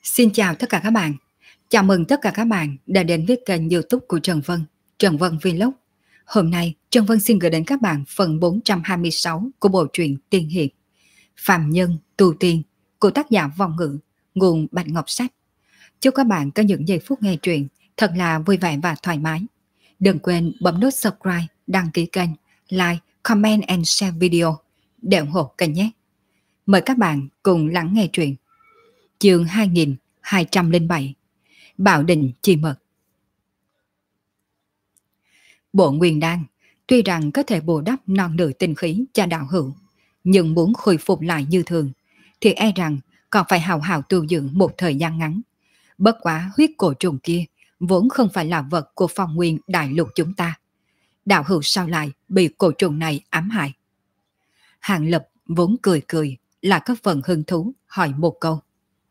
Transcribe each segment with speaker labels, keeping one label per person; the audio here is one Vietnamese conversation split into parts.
Speaker 1: Xin chào tất cả các bạn. Chào mừng tất cả các bạn đã đến với kênh YouTube của Trần Vân, Trần Vân Vlog. Hôm nay, Trần Vân xin gửi đến các bạn phần 426 của bộ truyện Tiên Hiệp Phàm Nhân Tu Tiên của tác giả Vong Ngữ, nguồn Bạch Ngọc Sách. Chúc các bạn có những giây phút nghe truyện thật là vui vẻ và thoải mái. Đừng quên bấm nút subscribe, đăng ký kênh, like, comment and share video để ủng hộ kênh nhé. Mời các bạn cùng lắng nghe truyện. Chương 2207 Bảo Đình Chi Mật. Bộ Nguyên Đan tuy rằng có thể bù đắp non nửa tinh khí cho đạo hữu, nhưng muốn khôi phục lại như thường thì e rằng còn phải hào hào tu dưỡng một thời gian ngắn. Bất quá huyết cổ trùng kia vốn không phải là vật của phong nguyên đại lục chúng ta. Đạo hữu sao lại bị cổ trùng này ám hại? Hàng Lập vốn cười cười là có phần hứng thú hỏi một câu.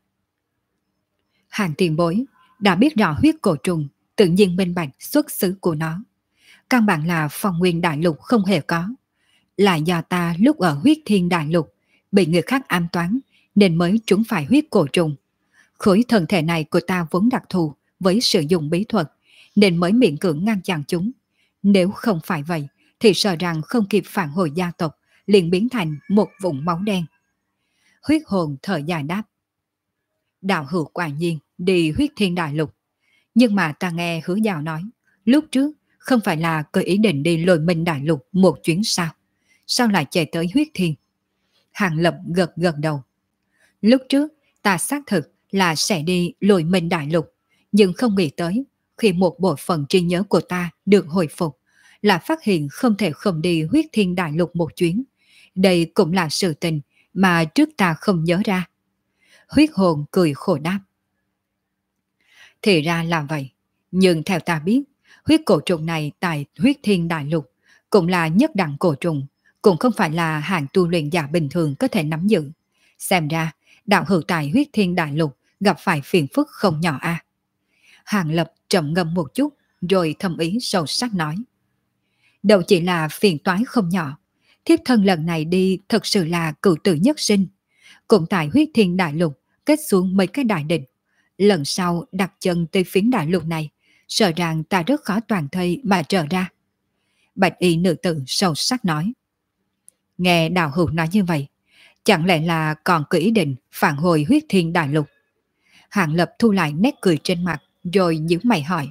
Speaker 1: Hàng tiền bối đã biết rõ huyết cổ trùng tự nhiên minh bạch xuất xứ của nó. Căn bản là phong nguyên đại lục không hề có. Là do ta lúc ở huyết thiên đại lục bị người khác ám toán nên mới trúng phải huyết cổ trùng. Khối thân thể này của ta vốn đặc thù với sử dụng bí thuật nên mới miễn cưỡng ngăn chặn chúng. Nếu không phải vậy thì sợ rằng không kịp phản hồi gia tộc liền biến thành một vũng máu đen. Huyết hồn thở dài đáp. Đạo hữu quả nhiên đi huyết thiên đại lục. Nhưng mà ta nghe Hứa Giao nói, lúc trước không phải là có ý định đi Lôi Minh đại lục một chuyến sao? Sao lại chạy tới huyết thiên? Hàng Lập gật gật đầu. Lúc trước ta xác thực là sẽ đi Lôi Minh đại lục, nhưng không nghĩ tới khi một bộ phận trí nhớ của ta được hồi phục là phát hiện không thể không đi huyết thiên đại lục một chuyến. Đây cũng là sự tình mà trước ta không nhớ ra. Huyết hồn cười khổ đáp. Thì ra là vậy, nhưng theo ta biết, huyết cổ trùng này tại huyết thiên đại lục cũng là nhất đẳng cổ trùng, cũng không phải là hạng tu luyện giả bình thường có thể nắm giữ. Xem ra, đạo hữu tại huyết thiên đại lục gặp phải phiền phức không nhỏ a. Hàng Lập trầm ngâm một chút, rồi thầm ý sâu sắc nói. Đâu chỉ là phiền toái không nhỏ, thiếp thân lần này đi thật sự là cửu tử nhất sinh. Cũng tại huyết thiên đại lục kết xuống mấy cái đại định. Lần sau đặt chân tới phiến đại lục này, sợ rằng ta rất khó toàn thây mà trở ra. Bạch y nữ tử sâu sắc nói. Nghe đạo hữu nói như vậy, chẳng lẽ là còn có ý định phản hồi huyết thiên đại lục? Hàng Lập thu lại nét cười trên mặt, rồi nhíu mày hỏi.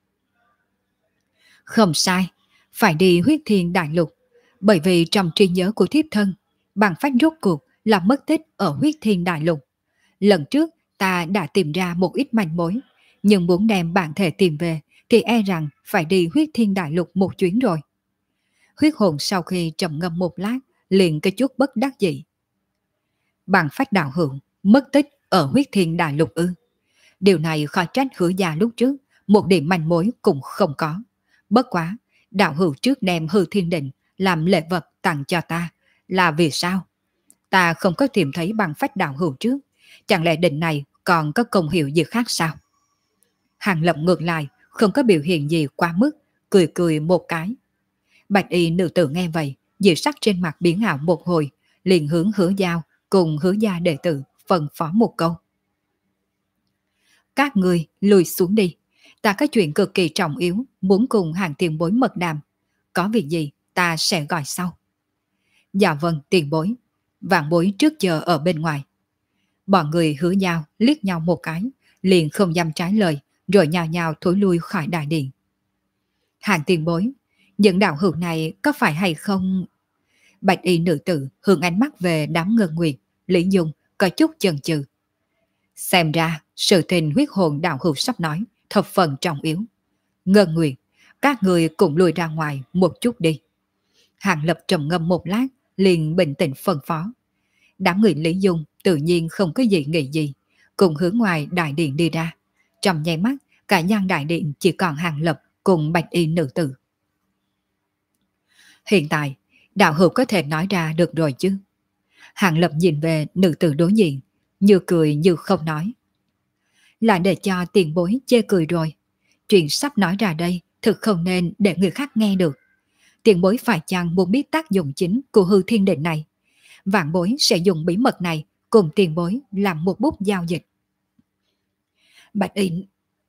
Speaker 1: Không sai, phải đi huyết thiên đại lục, bởi vì trong trí nhớ của thiếp thân, bằng phách rốt cuộc là mất tích ở huyết thiên đại lục. Lần trước ta đã tìm ra một ít manh mối, nhưng muốn đem bản thể tìm về thì e rằng phải đi huyết thiên đại lục một chuyến rồi. Huyết hồn sau khi trầm ngâm một lát liền có chút bất đắc dĩ. Bằng phách đạo hữu mất tích ở huyết thiên đại lục ư? Điều này khó trách Hứa Gia lúc trước một điểm manh mối cũng không có. Bất quá đạo hữu trước đem hư thiên định làm lễ vật tặng cho ta là vì sao? Ta không có tìm thấy bằng phách đạo hữu trước, chẳng lẽ định này còn có công hiệu gì khác sao? Hàng Lập ngược lại không có biểu hiện gì quá mức, cười cười một cái. Bạch y nữ tử nghe vậy, dị sắc trên mặt biến ảo một hồi, liền hướng Hứa Giao cùng Hứa Gia đệ tử phân phó một câu. Các người lùi xuống đi, ta có chuyện cực kỳ trọng yếu muốn cùng Hàng tiền bối mật đàm. Có việc gì ta sẽ gọi sau. Dạ vâng tiền bối. Vạn bối trước giờ ở bên ngoài. Bọn người Hứa Giao liếc nhau một cái, liền không dám trái lời, rồi nhào nhào thối lui khỏi đại điện. Hàng tiền bối, những đạo hữu này có phải hay không? Bạch y nữ tử hướng ánh mắt về đám Ngân Nguyệt, Lý Dung có chút chần chừ. Xem ra sự tình huyết hồn đạo hữu sắp nói thập phần trọng yếu. Ngân Nguyệt, các người cùng lùi ra ngoài một chút đi. Hàng Lập trầm ngâm một lát, liền bình tĩnh phân phó. Đám người Lý Dung tự nhiên không có gì nghĩ gì, cùng hướng ngoài đại điện đi ra. Trong nháy mắt, cả gian đại điện chỉ còn Hàng Lập cùng bạch y nữ tử. Hiện tại, đạo hữu có thể nói ra được rồi chứ? Hàng Lập nhìn về nữ tử đối diện, như cười như không nói. Là để cho tiền bối chê cười rồi. Chuyện sắp nói ra đây thực không nên để người khác nghe được. Tiền bối phải chăng muốn biết tác dụng chính của hư thiên định này? Vạn bối sẽ dùng bí mật này cùng tiền bối làm một bút giao dịch. Bạch y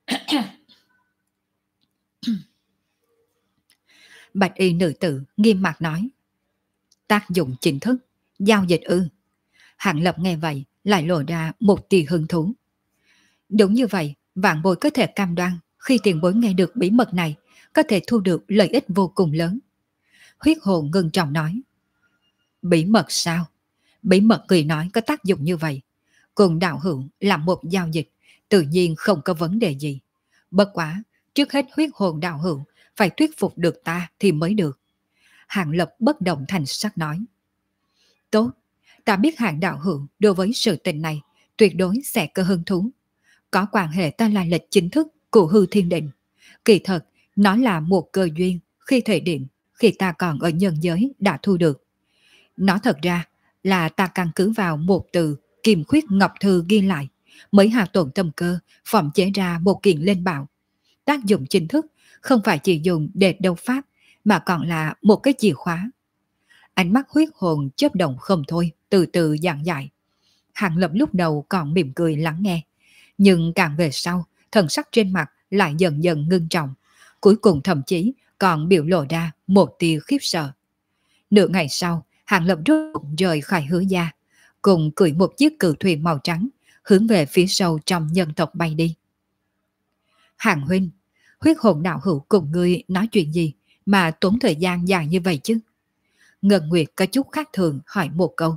Speaker 1: Bạch y nữ tử nghiêm mặt nói. Tác dụng chính thức, giao dịch ư? Hạng Lập nghe vậy lại lộ ra một tia hứng thú. Đúng như vậy, vạn bối có thể cam đoan khi tiền bối nghe được bí mật này có thể thu được lợi ích vô cùng lớn. Huyết hồn ngưng trọng nói. Bí mật sao? Bí mật người nói có tác dụng như vậy. Cùng đạo hữu làm một giao dịch, tự nhiên không có vấn đề gì. Bất quá, trước hết huyết hồn đạo hữu phải thuyết phục được ta thì mới được. Hạng Lập bất động thành sắc nói. Tốt, ta biết Hạng đạo hữu đối với sự tình này tuyệt đối sẽ có hứng thú. Có quan hệ ta là lịch chính thức của hư thiên định. Kỳ thật, nó là một cơ duyên khi thời điểm khi ta còn ở nhân giới đã thu được. Nó thật ra là ta căn cứ vào một từ Kim Khuyết Ngọc Thư ghi lại, mới hao tổn tâm cơ phòng chế ra một kiện linh bảo. Tác dụng chính thức không phải chỉ dùng để đấu pháp, mà còn là một cái chìa khóa. Ánh mắt huyết hồn chớp động không thôi, từ từ giảng giải. Hàng Lập lúc đầu còn mỉm cười lắng nghe, nhưng càng về sau, thần sắc trên mặt lại dần dần ngưng trọng, cuối cùng thậm chí còn biểu lộ ra một tia khiếp sợ. Nửa ngày sau, Hàng Lập rút rời khỏi Hứa gia, cùng cưỡi một chiếc cự thuyền màu trắng, hướng về phía sâu trong nhân tộc bay đi. Hàng huynh, huyết hồn đạo hữu cùng ngươi nói chuyện gì mà tốn thời gian dài như vậy chứ? Ngân Nguyệt có chút khác thường hỏi một câu.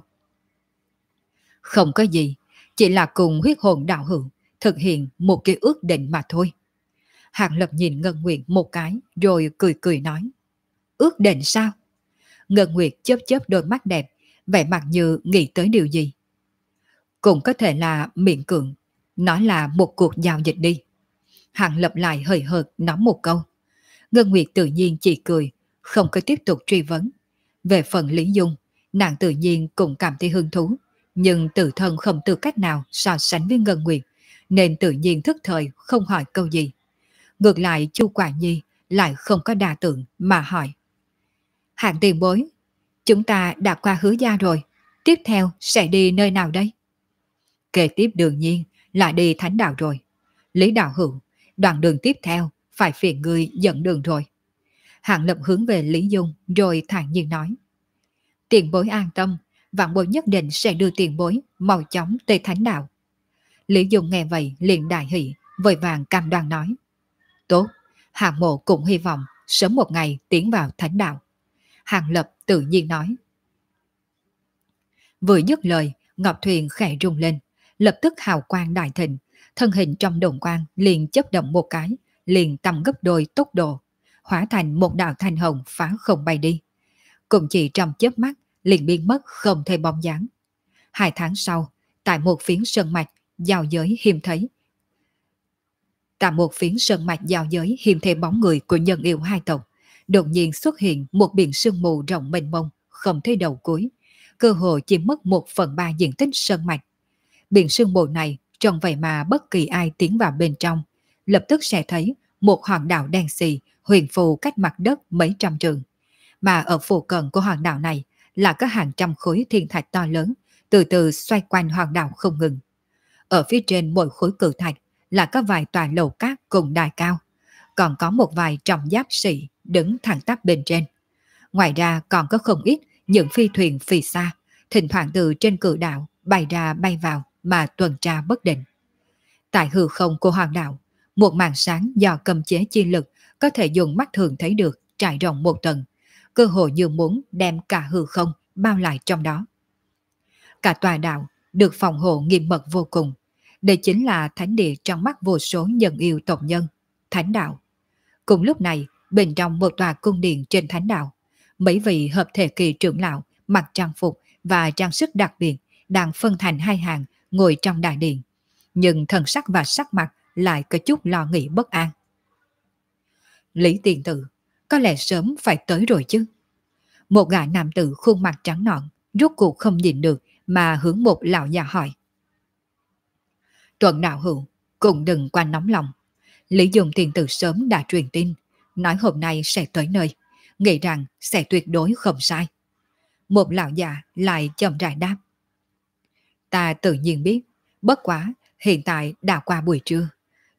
Speaker 1: Không có gì, chỉ là cùng huyết hồn đạo hữu thực hiện một cái ước định mà thôi. Hàng Lập nhìn Ngân Nguyệt một cái rồi cười cười nói. Ước định sao? Ngân Nguyệt chớp chớp đôi mắt đẹp, vẻ mặt như nghĩ tới điều gì. Cũng có thể là miệng cưỡng, nó là một cuộc giao dịch đi. Hàng Lập lại hời hợt nói một câu. Ngân Nguyệt tự nhiên chỉ cười, không có tiếp tục truy vấn. Về phần Lý Dung, nàng tự nhiên cũng cảm thấy hứng thú, nhưng tự thân không tư cách nào so sánh với Ngân Nguyệt, nên tự nhiên thức thời không hỏi câu gì. Ngược lại Chu Quả Nhi lại không có đa tưởng mà hỏi. Hạng tiền bối, chúng ta đã qua Hứa gia rồi, tiếp theo sẽ đi nơi nào đây? Kế tiếp đương nhiên là đi Thánh Đạo rồi. Lý đạo hữu, đoạn đường tiếp theo phải phiền người dẫn đường rồi. Hạng Lập hướng về Lý Dung rồi thản nhiên nói. Tiền bối an tâm, vạn bối nhất định sẽ đưa tiền bối mau chóng tới Thánh Đạo. Lý Dung nghe vậy liền đại hỷ, vội vàng cam đoan nói. Tốt, Hạng mộ cũng hy vọng sớm một ngày tiến vào Thánh Đạo. Hàng Lập tự nhiên nói. Vừa dứt lời, ngọc thuyền khẽ rung lên, lập tức hào quang đại thịnh, thân hình trong đồn quang liền chấp động một cái, liền tăng gấp đôi tốc độ, hóa thành một đạo thanh hồng phá không bay đi. Cũng chỉ trong chớp mắt, liền biến mất không thấy bóng dáng. 2 tháng sau, tại một phiến sơn mạch giao giới hiếm thấy, bóng người của nhân yêu hai tộc, đột nhiên xuất hiện một biển sương mù rộng mênh mông, không thấy đầu cuối, cơ hội chỉ mất 1/3 diện tích sơn mạch. Biển sương mù này trông vậy mà bất kỳ ai tiến vào bên trong, lập tức sẽ thấy một hòn đảo đen xì huyền phù cách mặt đất mấy trăm trượng. Mà ở phụ cận của hòn đảo này là có hàng trăm khối thiên thạch to lớn, từ từ xoay quanh hòn đảo không ngừng. Ở phía trên mỗi khối cự thạch là có vài tòa lầu cát cùng đài cao, còn có một vài trọng giáp sĩ đứng thẳng tắp bên trên. Ngoài ra còn có không ít những phi thuyền phi xa, thỉnh thoảng từ trên cự đảo bay ra bay vào mà tuần tra bất định. Tại hư không của hòn đảo, một màn sáng do cầm chế chi lực có thể dùng mắt thường thấy được trải rộng một tầng, cơ hội như muốn đem cả hư không bao lại trong đó. Cả tòa đảo được phòng hộ nghiêm mật vô cùng. Đây chính là thánh địa trong mắt vô số nhân yêu tộc nhân, Thánh Đạo. Cùng lúc này, bên trong một tòa cung điện trên Thánh Đạo, mấy vị hợp thể kỳ trưởng lão mặc trang phục và trang sức đặc biệt đang phân thành hai hàng ngồi trong đại điện, nhưng thần sắc và sắc mặt lại có chút lo nghĩ bất an. Lý tiền tử, có lẽ sớm phải tới rồi chứ. Một gã nam tử khuôn mặt trắng nõn, rốt cuộc không nhìn được mà hướng một lão già hỏi. Tuần đạo hữu, cũng đừng quá nóng lòng. Lý Dung tiền tử sớm đã truyền tin, nói hôm nay sẽ tới nơi, nghĩ rằng sẽ tuyệt đối không sai. Một lão già lại chậm rãi đáp. Ta tự nhiên biết, bất quá hiện tại đã qua buổi trưa,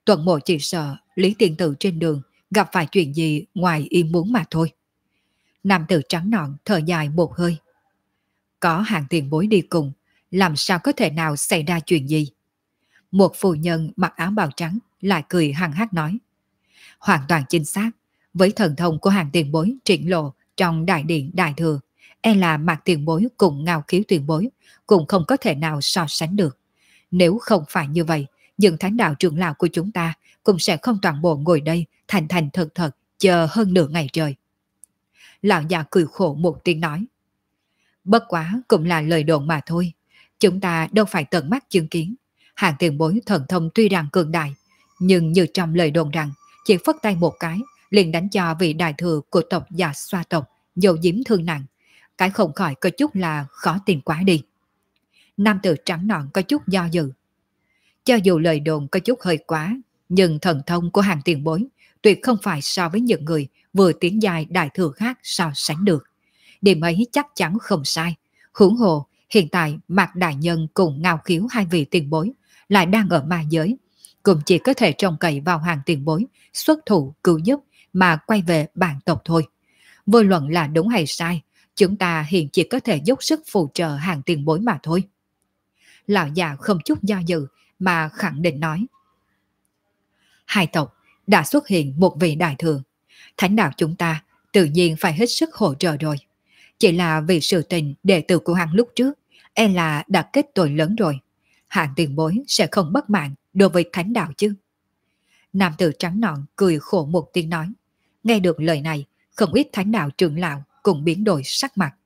Speaker 1: Tuần Mộ chỉ sợ Lý Tiên Tử trên đường gặp phải chuyện gì ngoài ý muốn mà thôi. Nam tử trắng nõn thở dài một hơi. Có hàng tiền bối đi cùng, làm sao có thể nào xảy ra chuyện gì? Một phụ nhân mặc áo bào trắng lại cười hằng hắc nói. Hoàn toàn chính xác, với thần thông của hàng tiền bối triển lộ trong đại điện đại thừa, e là Mạc tiền bối cùng Ngao Khiếu tiền bối cũng không có thể nào so sánh được. Nếu không phải như vậy, những thánh đạo trưởng lão của chúng ta cũng sẽ không toàn bộ ngồi đây thành thành thật thật chờ hơn nửa ngày trời. Lão già cười khổ một tiếng nói. Bất quá cũng là lời đồn mà thôi, chúng ta đâu phải tận mắt chứng kiến. Hàng tiền bối thần thông tuy rằng cường đại, nhưng như trong lời đồn rằng chỉ phất tay một cái liền đánh cho vị đại thừa của tộc Già Xoa tộc dầu diếm thương nặng, cái không khỏi có chút là khó tin quá đi. Nam tử trắng nõn có chút do dự. Cho dù lời đồn có chút hơi quá, nhưng thần thông của hàng tiền bối tuyệt không phải so với những người vừa tiến dài đại thừa khác so sánh được. Điểm ấy chắc chắn không sai. Huống hồ, hiện tại Mạc Đại Nhân cùng Ngao Khiếu hai vị tiền bối lại đang ở ma giới, cũng chỉ có thể trông cậy vào hàng tiền bối xuất thủ cứu giúp mà quay về bản tộc thôi. Vô luận là đúng hay sai, chúng ta hiện chỉ có thể dốc sức phù trợ hàng tiền bối mà thôi. Lão già không chút do dự mà khẳng định nói. Hai tộc đã xuất hiện một vị đại thừa, thánh đạo chúng ta tự nhiên phải hết sức hỗ trợ rồi. Chỉ là vì sự tình đệ tử của hắn lúc trước, e là đã kết tội lớn rồi. Hạng tiền bối sẽ không bất mãn đối với thánh đạo chứ. Nam tử trắng nõn cười khổ một tiếng nói. Nghe được lời này, không ít thánh đạo trưởng lão cũng biến đổi sắc mặt.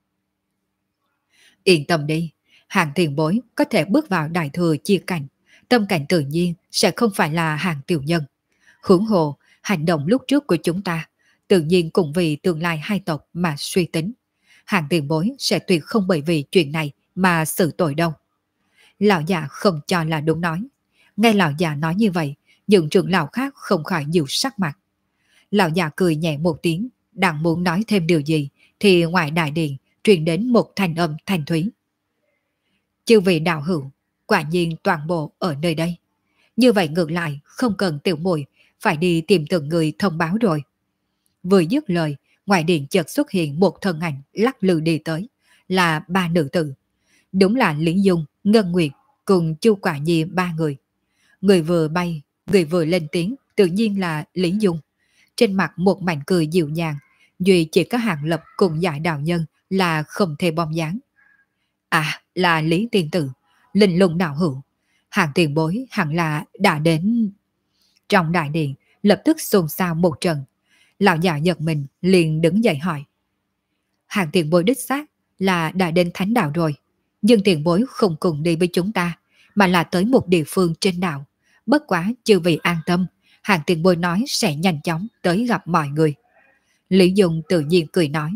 Speaker 1: Yên tâm đi, hạng tiền bối có thể bước vào đại thừa chia cảnh, tâm cảnh tự nhiên sẽ không phải là hàng tiểu nhân. Huống hồ, hành động lúc trước của chúng ta tự nhiên cũng vì tương lai hai tộc mà suy tính. Hàng tiền bối sẽ tuyệt không bởi vì chuyện này mà xử tội đâu. Lão già không cho là đúng nói. Nghe lão già nói như vậy, những trưởng lão khác không khỏi nhiều sắc mặt. Lão già cười nhẹ một tiếng, đang muốn nói thêm điều gì, thì ngoài đại điện truyền đến một thanh âm thanh thúy. Chư vị đạo hữu, quả nhiên toàn bộ ở nơi đây. Như vậy ngược lại, không cần tiểu muội phải đi tìm từng người thông báo rồi. Vừa dứt lời, ngoài điện chợt xuất hiện một thân ảnh lắc lư đi tới, là ba nữ tử. Đúng là Lý Dung, Ngân Nguyệt cùng Chu Quả Nhi ba người. Người vừa bay, người vừa lên tiếng, tự nhiên là Lý Dung. Trên mặt một mảnh cười dịu nhàng, duy chỉ có Hàng Lập cùng Giải Đạo Nhân là không thể bom dáng. À, là Lý Tiên Tử, linh lung đạo hữu. Hàng tiền bối hẳn là đã đến. Trong đại điện lập tức xôn xao một trận. Lão già giật mình liền đứng dậy hỏi. Hàng tiền bối đích xác là đã đến thánh đạo rồi, nhưng tiền bối không cùng đi với chúng ta, mà là tới một địa phương trên đảo. Bất quá chư vị an tâm, hàng tiền bối nói sẽ nhanh chóng tới gặp mọi người. Lý Dung tự nhiên cười nói.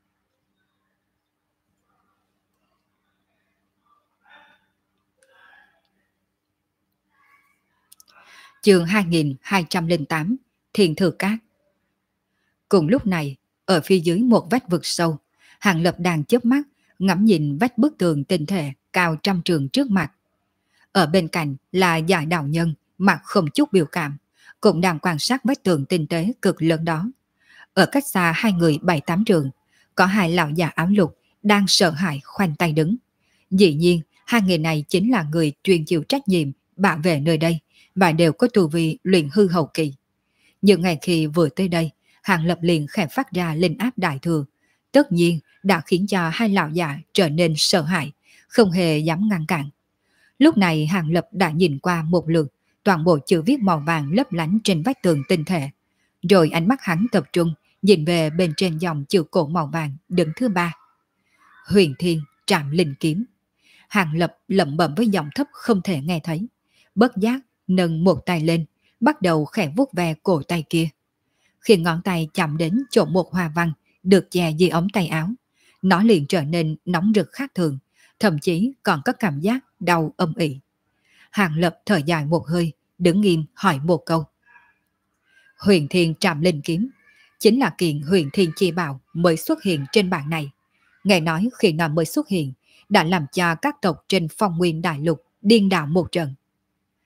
Speaker 1: Chương 2208, Thiên Thừa Cát. Cùng lúc này, ở phía dưới một vách vực sâu, Hàng Lập đang chớp mắt ngắm nhìn vách bức tường tinh thể cao trăm trường trước mặt. Ở bên cạnh là Giải Đạo Nhân, mặt không chút biểu cảm, cũng đang quan sát vách tường tinh tế cực lớn đó. Ở cách xa hai người 7-8 trường, có hai lão già áo lục đang sợ hãi khoanh tay đứng. Dĩ nhiên, hai người này chính là người chuyên chịu trách nhiệm bảo vệ nơi đây và đều có tu vi luyện hư hậu kỳ. Nhưng ngày khi vừa tới đây, Hàng Lập liền khẽ phát ra linh áp đại thừa, tất nhiên đã khiến cho hai lão già trở nên sợ hãi, không hề dám ngăn cản. Lúc này Hàng Lập đã nhìn qua một lượt toàn bộ chữ viết màu vàng lấp lánh trên vách tường tinh thể, rồi ánh mắt hắn tập trung nhìn về bên trên dòng chữ cổ màu vàng đứng thứ 3. Huyền Thiên Trảm Linh Kiếm. Hàng Lập lẩm bẩm với giọng thấp không thể nghe thấy, bất giác nâng một tay lên, bắt đầu khẽ vuốt ve cổ tay kia. Khi ngón tay chạm đến chỗ một hoa văn được che dưới ống tay áo, nó liền trở nên nóng rực khác thường, thậm chí còn có cảm giác đau âm ỉ. Hàng Lập thở dài một hơi, đứng nghiêm hỏi một câu. Huyền Thiên Trảm Linh Kiếm chính là kiện Huyền Thiên chi bảo mới xuất hiện trên bảng này. Nghe nói khi nó mới xuất hiện đã làm cho các tộc trên Phong Nguyên Đại Lục điên đảo một trận.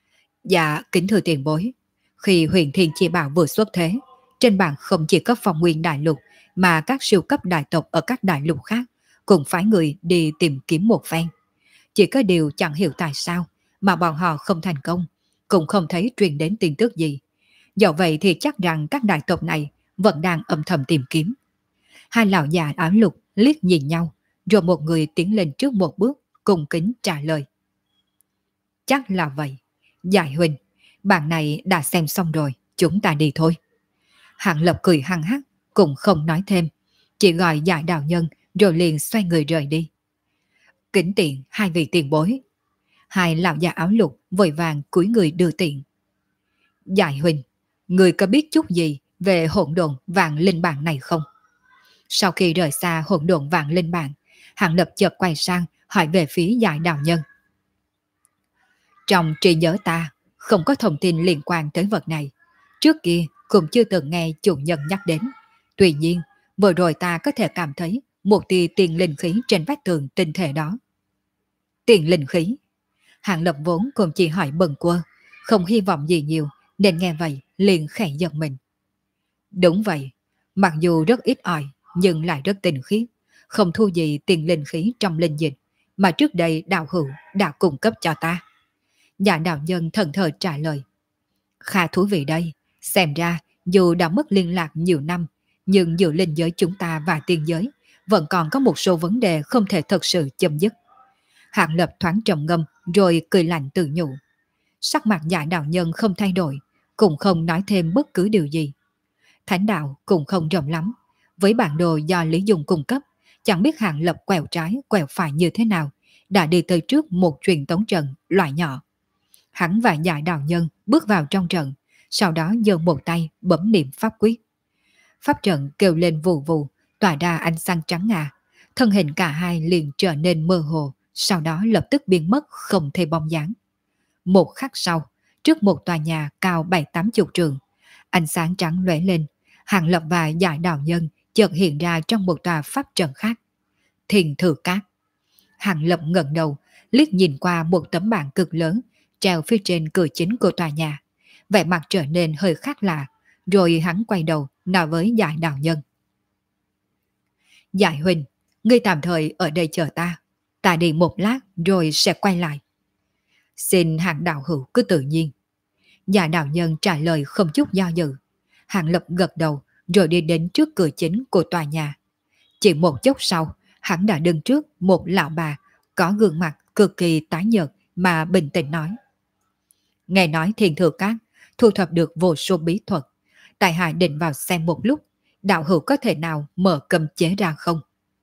Speaker 1: Dạ, kính thưa tiền bối, khi huyền thiên chi bảo vừa xuất thế, trên bàn không chỉ có phong nguyên đại lục, mà các siêu cấp đại tộc ở các đại lục khác cũng phái người đi tìm kiếm một phen. Chỉ có điều chẳng hiểu tại sao mà bọn họ không thành công, cũng không thấy truyền đến tin tức gì. Do vậy thì chắc rằng các đại tộc này vẫn đang âm thầm tìm kiếm. Hai lão già áo lục liếc nhìn nhau, rồi một người tiến lên trước một bước, cung kính trả lời. Chắc là vậy. Giải huynh, bạn này đã xem xong rồi, chúng ta đi thôi. Hạng Lập cười hăng hắc, cũng không nói thêm, chỉ gọi giải đạo nhân rồi liền xoay người rời đi. Kính tiện hai vị tiền bối. Hai lão già áo lục vội vàng cúi người đưa tiện. Giải huynh, người có biết chút gì về hỗn độn vạn linh bản này không? Sau khi rời xa hỗn độn vạn linh bản, Hạng Lập chợt quay sang hỏi về phía giải đạo nhân. Trong trí nhớ ta, không có thông tin liên quan tới vật này. Trước kia cũng chưa từng nghe chủ nhân nhắc đến. Tuy nhiên, vừa rồi ta có thể cảm thấy một tia tiền linh khí trên vách tường tinh thể đó. Tiền linh khí? Hạng Lập vốn cũng chỉ hỏi bần quơ, không hy vọng gì nhiều, nên nghe vậy liền khẽ giật mình. Đúng vậy, mặc dù rất ít ỏi, nhưng lại rất tinh khiết, không thu gì tiền linh khí trong linh dịch, mà trước đây đạo hữu đã cung cấp cho ta. Dạ đạo nhân thần thờ trả lời. Khá thú vị đây, xem ra dù đã mất liên lạc nhiều năm, nhưng giữa linh giới chúng ta và tiên giới vẫn còn có một số vấn đề không thể thật sự chấm dứt. Hạng Lập thoáng trầm ngâm rồi cười lạnh tự nhủ. Sắc mặt dạ đạo nhân không thay đổi, cũng không nói thêm bất cứ điều gì. Thánh đạo cũng không rộng lắm, với bản đồ do Lý Dung cung cấp, chẳng biết Hạng Lập quẹo trái quẹo phải như thế nào, đã đi tới trước một truyền tống trận loại nhỏ. Hắn và dạ đạo nhân bước vào trong trận, sau đó giơ một tay bấm niệm pháp quyết. Pháp trận kêu lên vù vù, tỏa ra ánh sáng trắng ngà, thân hình cả hai liền trở nên mơ hồ, sau đó lập tức biến mất không thấy bóng dáng. Một khắc sau, trước một tòa nhà cao 7-80 trượng, ánh sáng trắng lóe lên, Hàng Lập và dạ đạo nhân chợt hiện ra trong một tòa pháp trận khác. Thiền Thừa Cát. Hàng Lập ngẩng đầu, liếc nhìn qua một tấm bảng cực lớn treo phía trên cửa chính của tòa nhà, vẻ mặt trở nên hơi khác lạ, rồi hắn quay đầu nói với giải đạo nhân. Giải huynh, ngươi tạm thời ở đây chờ ta đi một lát rồi sẽ quay lại. Xin Hạng đạo hữu cứ tự nhiên. Giải đạo nhân trả lời không chút do dự. Hạng Lập gật đầu rồi đi đến trước cửa chính của tòa nhà. Chỉ một chốc sau, hắn đã đứng trước một lão bà có gương mặt cực kỳ tái nhợt mà bình tĩnh nói. Nghe nói Thiên Thừa Cát thu thập được vô số bí thuật, tại hạ định vào xem một lúc, đạo hữu có thể nào mở cấm chế ra không?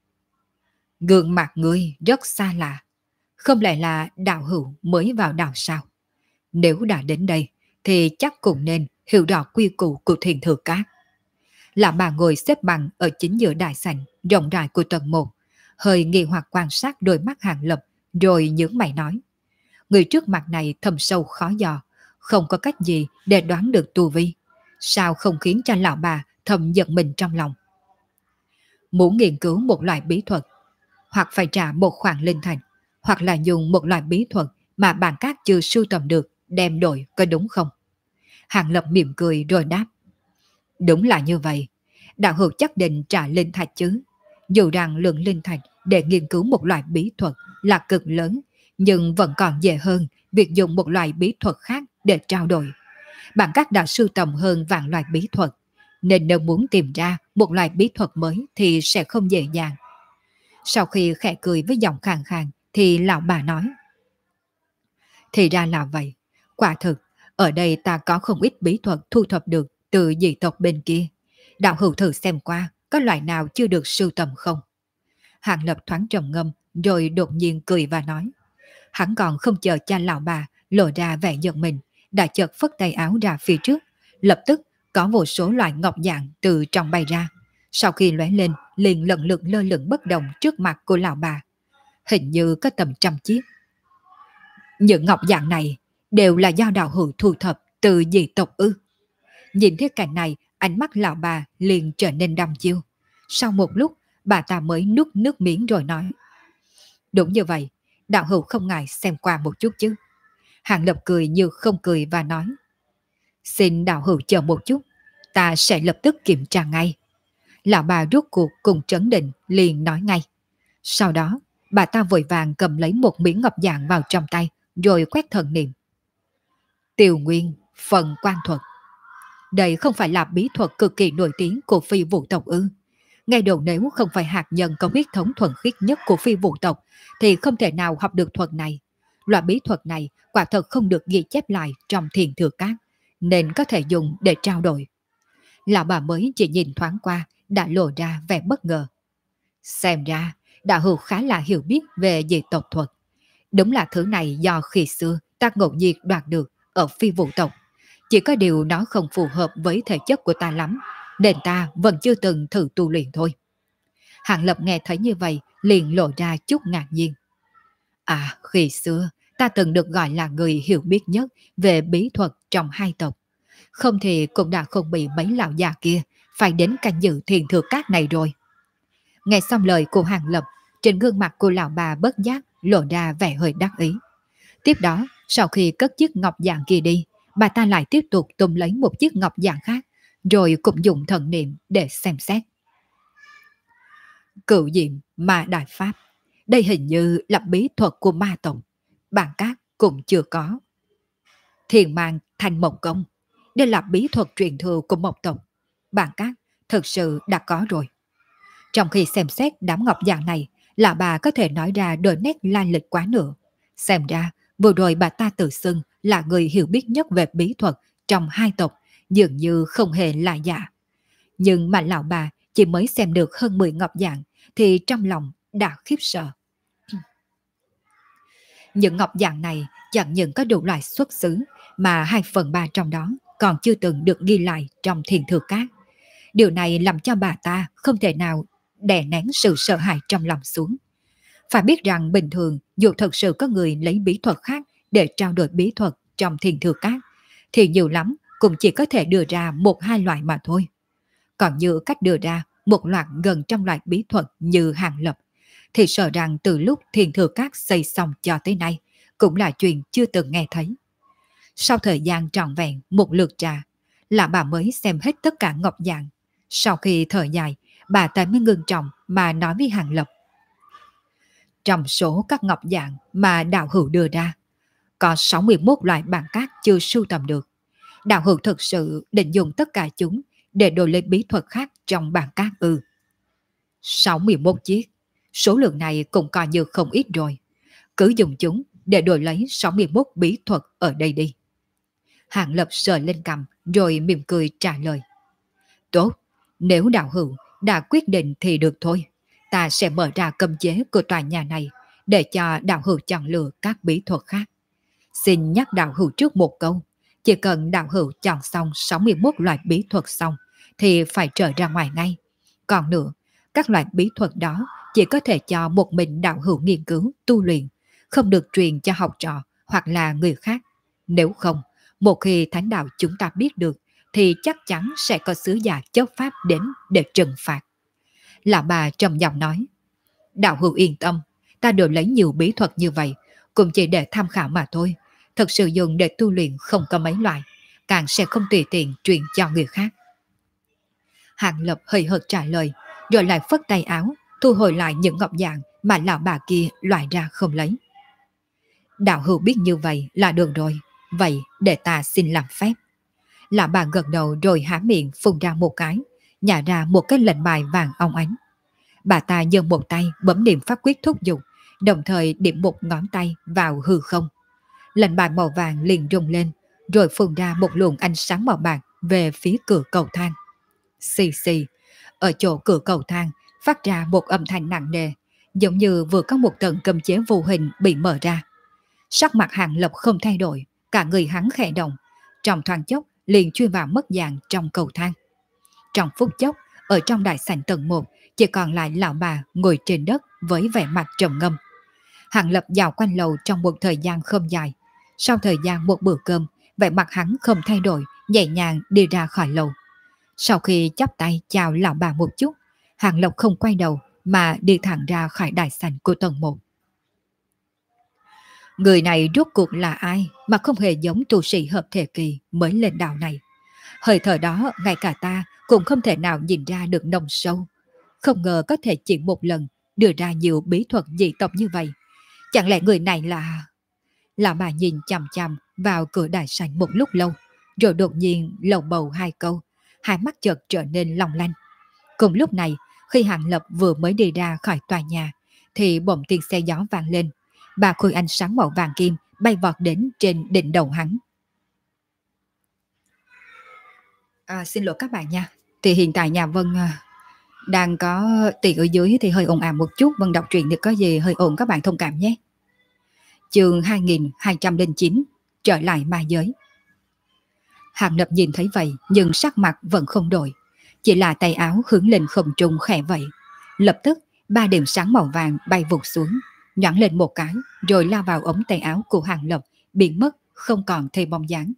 Speaker 1: Gương mặt ngươi rất xa lạ, không lẽ là đạo hữu mới vào đạo sao? Nếu đã đến đây thì chắc cũng nên hiểu rõ quy củ của Thiên Thừa Cát. Lão bà ngồi xếp bằng ở chính giữa đại sảnh rộng rãi của tầng 1, hơi nghi hoặc quan sát đôi mắt Hạng Lập rồi nhướng mày nói. Người trước mặt này thâm sâu khó dò, không có cách gì để đoán được tu vi. Sao không khiến cho lão bà thầm giận mình trong lòng? Muốn nghiên cứu một loại bí thuật, hoặc phải trả một khoản linh thành, hoặc là dùng một loại bí thuật mà bản cát chưa sưu tầm được đem đổi, có đúng không? Hàng Lập mỉm cười rồi đáp. Đúng là như vậy. Đạo hữu chắc định trả linh thạch chứ. Dù rằng lượng linh thạch để nghiên cứu một loại bí thuật là cực lớn, nhưng vẫn còn dễ hơn việc dùng một loại bí thuật khác để trao đổi. Bản các đã sưu tầm hơn vạn loại bí thuật, nên nếu muốn tìm ra một loại bí thuật mới thì sẽ không dễ dàng. Sau khi khẽ cười với giọng khàn khàn thì lão bà nói. Thì ra là vậy. Quả thực, ở đây ta có không ít bí thuật thu thập được từ dị tộc bên kia. Đạo hữu thử xem qua, có loại nào chưa được sưu tầm không? Hạng Lập thoáng trầm ngâm, rồi đột nhiên cười và nói. Hắn còn không chờ cha lão bà lộ ra vẻ giận mình, đã chợt phất tay áo ra phía trước, lập tức có vô số loại ngọc dạng từ trong bay ra. Sau khi lóe lên, liền lần lượt lơ lửng bất động trước mặt của lão bà. Hình như có tầm 100 chiếc. Những ngọc dạng này đều là do đạo hữu thu thập từ dị tộc ư? Nhìn thấy cảnh này, ánh mắt lão bà liền trở nên đăm chiêu. Sau một lúc, bà ta mới nuốt nước miếng rồi nói. Đúng như vậy, đạo hữu không ngại xem qua một chút chứ. Hàng Lập cười như không cười và nói: Xin đạo hữu chờ một chút, ta sẽ lập tức kiểm tra ngay. Lão bà rút cuộc cùng trấn định liền nói ngay. Sau đó, bà ta vội vàng cầm lấy một miếng ngọc dạng vào trong tay, rồi quét thần niệm. Tiều Nguyên, phần quan thuật. Đây không phải là bí thuật cực kỳ nổi tiếng của phi vụ tộc ư? Ngay đầu nếu không phải hạt nhân có huyết thống thuần khiết nhất của phi vụ tộc, thì không thể nào học được thuật này. Loại bí thuật này quả thật không được ghi chép lại trong thiền thừa cát, nên có thể dùng để trao đổi. Lão bà mới chỉ nhìn thoáng qua đã lộ ra vẻ bất ngờ. Xem ra, đạo hữu khá là hiểu biết về dị tộc thuật. Đúng là thứ này do khi xưa ta ngẫu nhiên đoạt được ở phi vụ tộc. Chỉ có điều nó không phù hợp với thể chất của ta lắm, nên ta vẫn chưa từng thử tu luyện thôi. Hàng Lập nghe thấy như vậy, liền lộ ra chút ngạc nhiên. À, khi xưa, ta từng được gọi là người hiểu biết nhất về bí thuật trong hai tộc. Không thì cũng đã không bị mấy lão già kia phải đến canh giữ thiền thừa cát này rồi. Nghe xong lời của Hàng Lập, trên gương mặt của lão bà bất giác lộ ra vẻ hơi đắc ý. Tiếp đó, sau khi cất chiếc ngọc dạng kia đi, bà ta lại tiếp tục tung lấy một chiếc ngọc dạng khác, rồi cũng dùng thần niệm để xem xét. Cựu diệm ma đại pháp. Đây hình như là bí thuật của ma tộc. Bản cát cũng chưa có. Thiền mang thành mộc công. Đây là bí thuật truyền thừa của mộc tộc. Bản cát thực sự đã có rồi. Trong khi xem xét đám ngọc dạng này, là bà có thể nói ra đôi nét lai lịch quá nữa. Xem ra, vừa rồi bà ta tự xưng là người hiểu biết nhất về bí thuật trong hai tộc, dường như không hề là giả. Nhưng mà lão bà chỉ mới xem được hơn 10 ngọc dạng, thì trong lòng đã khiếp sợ. Những ngọc dạng này chẳng những có đủ loại xuất xứ, mà 2/3 trong đó còn chưa từng được ghi lại trong thiền thừa cát. Điều này làm cho bà ta không thể nào đè nén sự sợ hãi trong lòng xuống. Phải biết rằng bình thường dù thật sự có người lấy bí thuật khác để trao đổi bí thuật trong thiền thừa cát, thì nhiều lắm cũng chỉ có thể đưa ra 1-2 loại mà thôi. Còn như cách đưa ra một loạt gần trăm loại bí thuật như Hàng Lập, thì sợ rằng từ lúc thiền thừa cát xây xong cho tới nay cũng là chuyện chưa từng nghe thấy. Sau thời gian trọn vẹn một lượt trà, là bà mới xem hết tất cả ngọc dạng. Sau khi thở dài, bà ta mới ngưng trọng mà nói với Hàng Lập. Trong số các ngọc dạng mà đạo hữu đưa ra, có 61 loại bản cát chưa sưu tầm được. Đạo hữu thực sự định dùng tất cả chúng để đổi lấy bí thuật khác trong bản cát ư? 61 chiếc, số lượng này cũng coi như không ít rồi. Cứ dùng chúng để đổi lấy 61 bí thuật ở đây đi. Hàng Lập sờ lên cằm rồi mỉm cười trả lời. Tốt, nếu đạo hữu đã quyết định thì được thôi. Ta sẽ mở ra cấm chế của tòa nhà này để cho đạo hữu chọn lựa các bí thuật khác. Xin nhắc đạo hữu trước một câu. Chỉ cần đạo hữu chọn xong 61 loại bí thuật xong thì phải trở ra ngoài ngay. Còn nữa, các loại bí thuật đó chỉ có thể cho một mình đạo hữu nghiên cứu, tu luyện, không được truyền cho học trò hoặc là người khác. Nếu không, một khi thánh đạo chúng ta biết được thì chắc chắn sẽ có sứ giả chấp pháp đến để trừng phạt. Lão bà trầm giọng nói. Đạo hữu yên tâm, ta đều lấy nhiều bí thuật như vậy, cũng chỉ để tham khảo mà thôi. Thật sự dùng để tu luyện không có mấy loại, càng sẽ không tùy tiện truyền cho người khác. Hàng Lập hơi hợt trả lời, rồi lại phất tay áo, thu hồi lại những ngọc dạng mà lão bà kia loại ra không lấy. Đạo hữu biết như vậy là được rồi, vậy để ta xin làm phép. Lão bà gật đầu rồi há miệng phun ra một cái, nhả ra một cái lệnh bài vàng óng ánh. Bà ta giơ một tay bấm niệm pháp quyết thúc giục, đồng thời điểm một ngón tay vào hư không. Lệnh bài màu vàng liền rung lên, rồi phun ra một luồng ánh sáng màu bạc về phía cửa cầu thang. Xì xì, ở chỗ cửa cầu thang phát ra một âm thanh nặng nề, giống như vừa có một tầng cấm chế vô hình bị mở ra. Sắc mặt Hàng Lập không thay đổi, cả người hắn khẽ động, trong thoáng chốc liền chui vào mất dạng trong cầu thang. Trong phút chốc, ở trong đại sảnh tầng 1 chỉ còn lại lão bà ngồi trên đất với vẻ mặt trầm ngâm. Hàng Lập dạo quanh lầu trong một thời gian không dài. Sau thời gian một bữa cơm, vẻ mặt hắn không thay đổi, nhẹ nhàng đi ra khỏi lầu. Sau khi chắp tay chào lão bà một chút, Hàng Lập không quay đầu mà đi thẳng ra khỏi đại sảnh của tầng 1. Người này rốt cuộc là ai mà không hề giống tu sĩ hợp thể kỳ mới lên đạo này. Hơi thở đó ngay cả ta cũng không thể nào nhìn ra được nồng sâu. Không ngờ có thể chỉ một lần đưa ra nhiều bí thuật dị tộc như vậy. Chẳng lẽ người này là... Lão bà nhìn chằm chằm vào cửa đại sảnh một lúc lâu, rồi đột nhiên lầu bầu hai câu, hai mắt chợt trở nên long lanh. Cùng lúc này, khi Hàng Lập vừa mới đi ra khỏi tòa nhà, thì bỗng tiếng xe gió vang lên. Ba khối ánh sáng màu vàng kim bay vọt đến trên đỉnh đầu hắn. Xin lỗi các bạn nha. Thì hiện tại nhà Vân đang có tiệc ở dưới thì hơi ồn ào một chút. Vân đọc truyện thì có gì hơi ồn các bạn thông cảm nhé. Chương 2209 trở lại ma giới. Hàng Lập nhìn thấy vậy nhưng sắc mặt vẫn không đổi. Chỉ là tay áo hướng lên không trung khẽ vậy. Lập tức ba điểm sáng màu vàng bay vụt xuống, nhoảng lên một cái rồi lao vào ống tay áo của Hàng Lập, biến mất không còn thấy bóng dáng.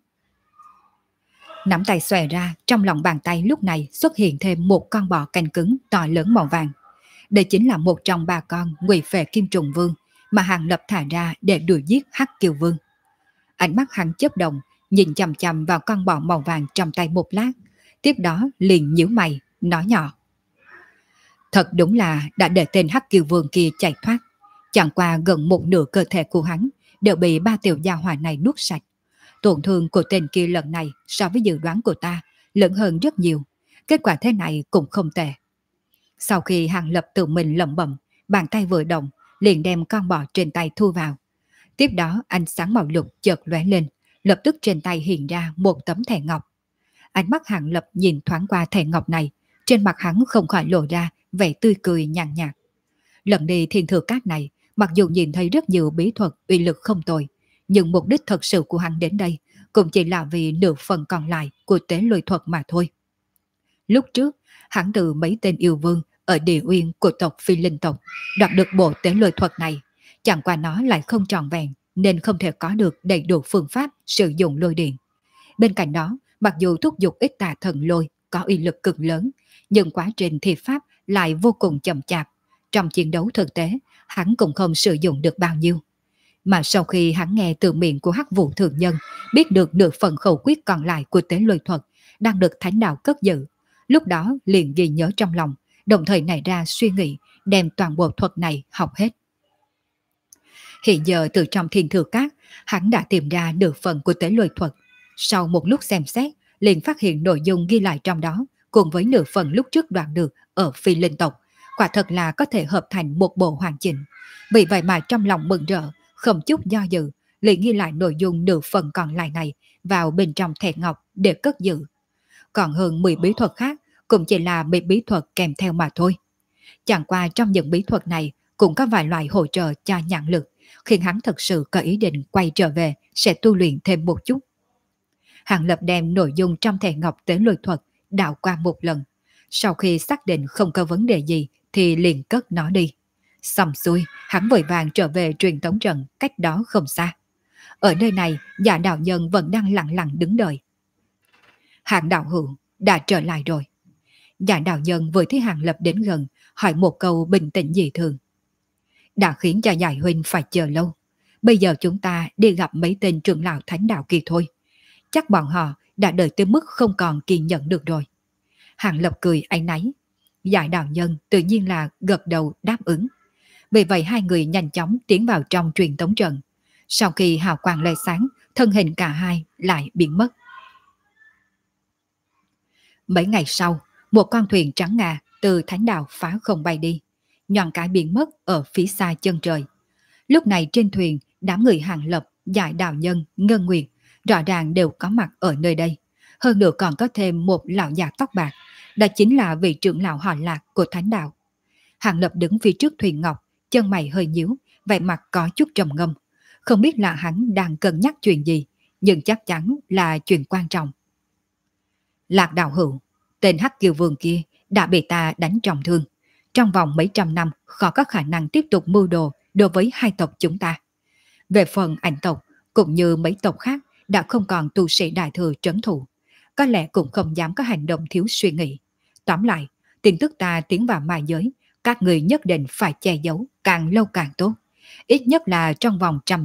Speaker 1: Nắm tay xòe ra, trong lòng bàn tay lúc này xuất hiện thêm một con bò canh cứng to lớn màu vàng. Đây chính là một trong ba con Ngụy Phệ Kim Trùng Vương mà Hàng Lập thả ra để đuổi giết Hắc Kiều Vương. Ánh mắt hắn chớp động, nhìn chằm chằm vào con bò màu vàng trong tay một lát, tiếp đó liền nhíu mày, nói nhỏ. Thật đúng là đã để tên Hắc Kiều Vương kia chạy thoát. Chẳng qua gần một nửa cơ thể của hắn đều bị ba tiểu gia hỏa này nuốt sạch. Tổn thương của tên kia lần này so với dự đoán của ta lớn hơn rất nhiều. Kết quả thế này cũng không tệ. Sau khi Hàng Lập tự mình lẩm bẩm, bàn tay vừa động, liền đem con bò trên tay thu vào. Tiếp đó ánh sáng màu lục chợt lóe lên, lập tức trên tay hiện ra một tấm thẻ ngọc. Ánh mắt Hàng Lập nhìn thoáng qua thẻ ngọc này, trên mặt hắn không khỏi lộ ra vẻ tươi cười nhàn nhạt. Lần đi thiên thừa cát này, mặc dù nhìn thấy rất nhiều bí thuật uy lực không tồi, nhưng mục đích thật sự của hắn đến đây cũng chỉ là vì nửa phần còn lại của tế lôi thuật mà thôi. Lúc trước, hắn từ mấy tên yêu vương ở địa uyên của tộc Phi Linh tộc đoạt được bộ tế lôi thuật này, chẳng qua nó lại không tròn vẹn nên không thể có được đầy đủ phương pháp sử dụng lôi điện. Bên cạnh đó, mặc dù thúc giục ít tà thần lôi có uy lực cực lớn, nhưng quá trình thi pháp lại vô cùng chậm chạp. Trong chiến đấu thực tế, hắn cũng không sử dụng được bao nhiêu. Mà sau khi hắn nghe từ miệng của Hắc Vũ Thượng Nhân biết được nửa phần khẩu quyết còn lại của tế lôi thuật đang được thánh đạo cất giữ, lúc đó liền ghi nhớ trong lòng, đồng thời nảy ra suy nghĩ đem toàn bộ thuật này học hết. Hiện giờ từ trong thiên thừa cát, hắn đã tìm ra nửa phần của tế lôi thuật. Sau một lúc xem xét, liền phát hiện nội dung ghi lại trong đó cùng với nửa phần lúc trước đoạn được ở Phi Linh tộc, quả thật là có thể hợp thành một bộ hoàn chỉnh. Vì vậy mà trong lòng mừng rỡ, không chút do dự, liền ghi lại nội dung nửa phần còn lại này vào bên trong thẻ ngọc để cất giữ. Còn hơn 10 bí thuật khác cũng chỉ là mấy bí thuật kèm theo mà thôi. Chẳng qua trong những bí thuật này cũng có vài loại hỗ trợ cho nhãn lực, khiến hắn thật sự có ý định quay trở về sẽ tu luyện thêm một chút. Hàng Lập đem nội dung trong thẻ ngọc tế lôi thuật đảo qua một lần. Sau khi xác định không có vấn đề gì thì liền cất nó đi. Xong xuôi, hắn vội vàng trở về truyền tống trận cách đó không xa. Ở nơi này, Dạ đạo nhân vẫn đang lặng lặng đứng đợi. Hàng đạo hữu đã trở lại rồi. Dạ đạo nhân vừa thấy Hàng Lập đến gần, hỏi một câu bình tĩnh dị thường. Đã khiến cho Giải huynh phải chờ lâu. Bây giờ chúng ta đi gặp mấy tên trưởng lão thánh đạo kia thôi. Chắc bọn họ đã đợi tới mức không còn kiên nhẫn được rồi. Hàng Lập cười áy náy. Giải đạo nhân tự nhiên là gật đầu đáp ứng. Vì vậy hai người nhanh chóng tiến vào trong truyền tống trận. Sau khi hào quang lóe sáng, thân hình cả hai lại biến mất. Mấy ngày sau, một con thuyền trắng ngà từ thánh đạo phá không bay đi, nhọn cái biến mất ở phía xa chân trời. Lúc này trên thuyền, đám người Hàng Lập, Giải đạo nhân, Ngân Nguyệt rõ ràng đều có mặt ở nơi đây. Hơn nữa còn có thêm một lão già tóc bạc, đó chính là vị trưởng lão họ Lạc của thánh đạo. Hàng Lập đứng phía trước thuyền ngọc, chân mày hơi nhíu, vẻ mặt có chút trầm ngâm. Không biết là hắn đang cân nhắc chuyện gì, nhưng chắc chắn là chuyện quan trọng. Lạc đạo hữu, tên Hắc Kiều Vương kia đã bị ta đánh trọng thương. Trong vòng mấy trăm năm khó có khả năng tiếp tục mưu đồ đối với hai tộc chúng ta. Về phần ảnh tộc, cũng như mấy tộc khác đã không còn tu sĩ đại thừa trấn thủ. Có lẽ cũng không dám có hành động thiếu suy nghĩ. Tóm lại, tin tức ta tiến vào ma giới, các người nhất định phải che giấu càng lâu càng tốt. Ít nhất là trong vòng 100 năm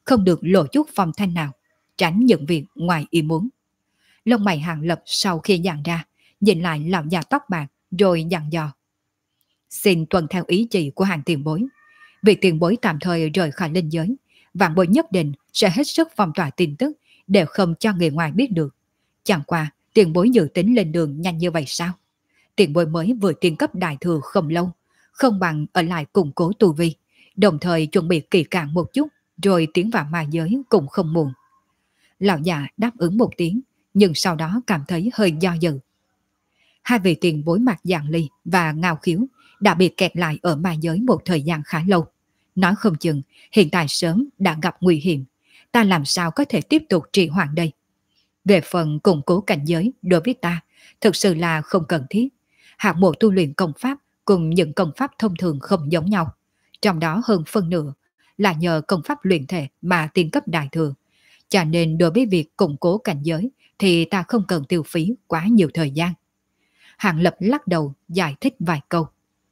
Speaker 1: không được lộ chút phong thanh nào, tránh những việc ngoài ý muốn. Lông mày Hàng Lập sau khi dàn ra, nhìn lại lão già tóc bạc rồi dặn dò. Xin tuân theo ý chỉ của hàng tiền bối. Việc tiền bối tạm thời rời khỏi linh giới, vạn bối nhất định sẽ hết sức phong tỏa tin tức để không cho người ngoài biết được. Chẳng qua, tiền bối dự tính lên đường nhanh như vậy sao? Tiền bối mới vừa tiên cấp đại thừa không lâu, không bằng ở lại củng cố tu vi, đồng thời chuẩn bị kỹ càng một chút, rồi tiến vào ma giới cũng không muộn. Lão già đáp ứng một tiếng, nhưng sau đó cảm thấy hơi do dự. Hai vị tiền bối mặt Giang Ly và Ngao Khiếu đã bị kẹt lại ở ma giới một thời gian khá lâu. Nói không chừng hiện tại sớm đã gặp nguy hiểm, ta làm sao có thể tiếp tục trì hoãn đây? Về phần củng cố cảnh giới đối với ta, thực sự là không cần thiết. Hạng mục tu luyện công pháp cùng những công pháp thông thường không giống nhau. Trong đó hơn phân nửa là nhờ công pháp luyện thể mà tiên cấp đại thừa. Cho nên đối với việc củng cố cảnh giới thì ta không cần tiêu phí quá nhiều thời gian. Hàng Lập lắc đầu giải thích vài câu.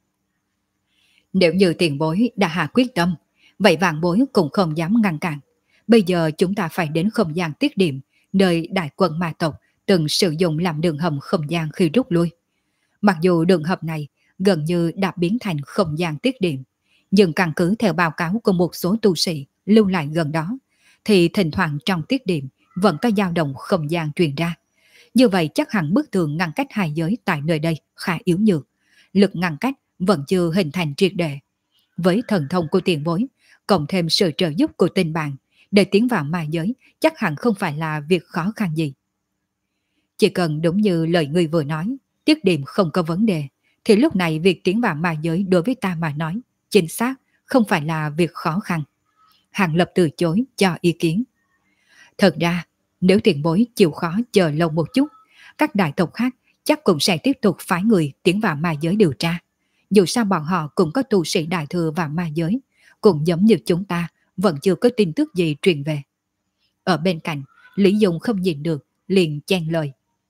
Speaker 1: Nếu như tiền bối đã hạ quyết tâm, vậy vạn bối cũng không dám ngăn cản. Bây giờ chúng ta phải đến không gian tiết điểm, nơi đại quân ma tộc từng sử dụng làm đường hầm không gian khi rút lui. Mặc dù đường hầm này gần như đã biến thành không gian tiết điểm, nhưng căn cứ theo báo cáo của một số tu sĩ lưu lại gần đó, thì thỉnh thoảng trong tiết điểm vẫn có dao động không gian truyền ra. Như vậy chắc hẳn bức tường ngăn cách hai giới tại nơi đây khá yếu nhược, lực ngăn cách vẫn chưa hình thành triệt để. Với thần thông của tiền bối, cộng thêm sự trợ giúp của tình bạn, để tiến vào ma giới chắc hẳn không phải là việc khó khăn gì. Chỉ cần đúng như lời người vừa nói, tiết điểm không có vấn đề, thì lúc này việc tiến vào ma giới đối với ta mà nói, chính xác không phải là việc khó khăn. Hàng Lập từ chối cho ý kiến. Thật ra, nếu tiền bối chịu khó chờ lâu một chút, các đại tộc khác chắc cũng sẽ tiếp tục phái người tiến vào ma giới điều tra. Dù sao bọn họ cũng có tu sĩ đại thừa vào ma giới, cũng giống như chúng ta, vẫn chưa có tin tức gì truyền về. Ở bên cạnh, Lý Dung không nhìn được, liền chen lời.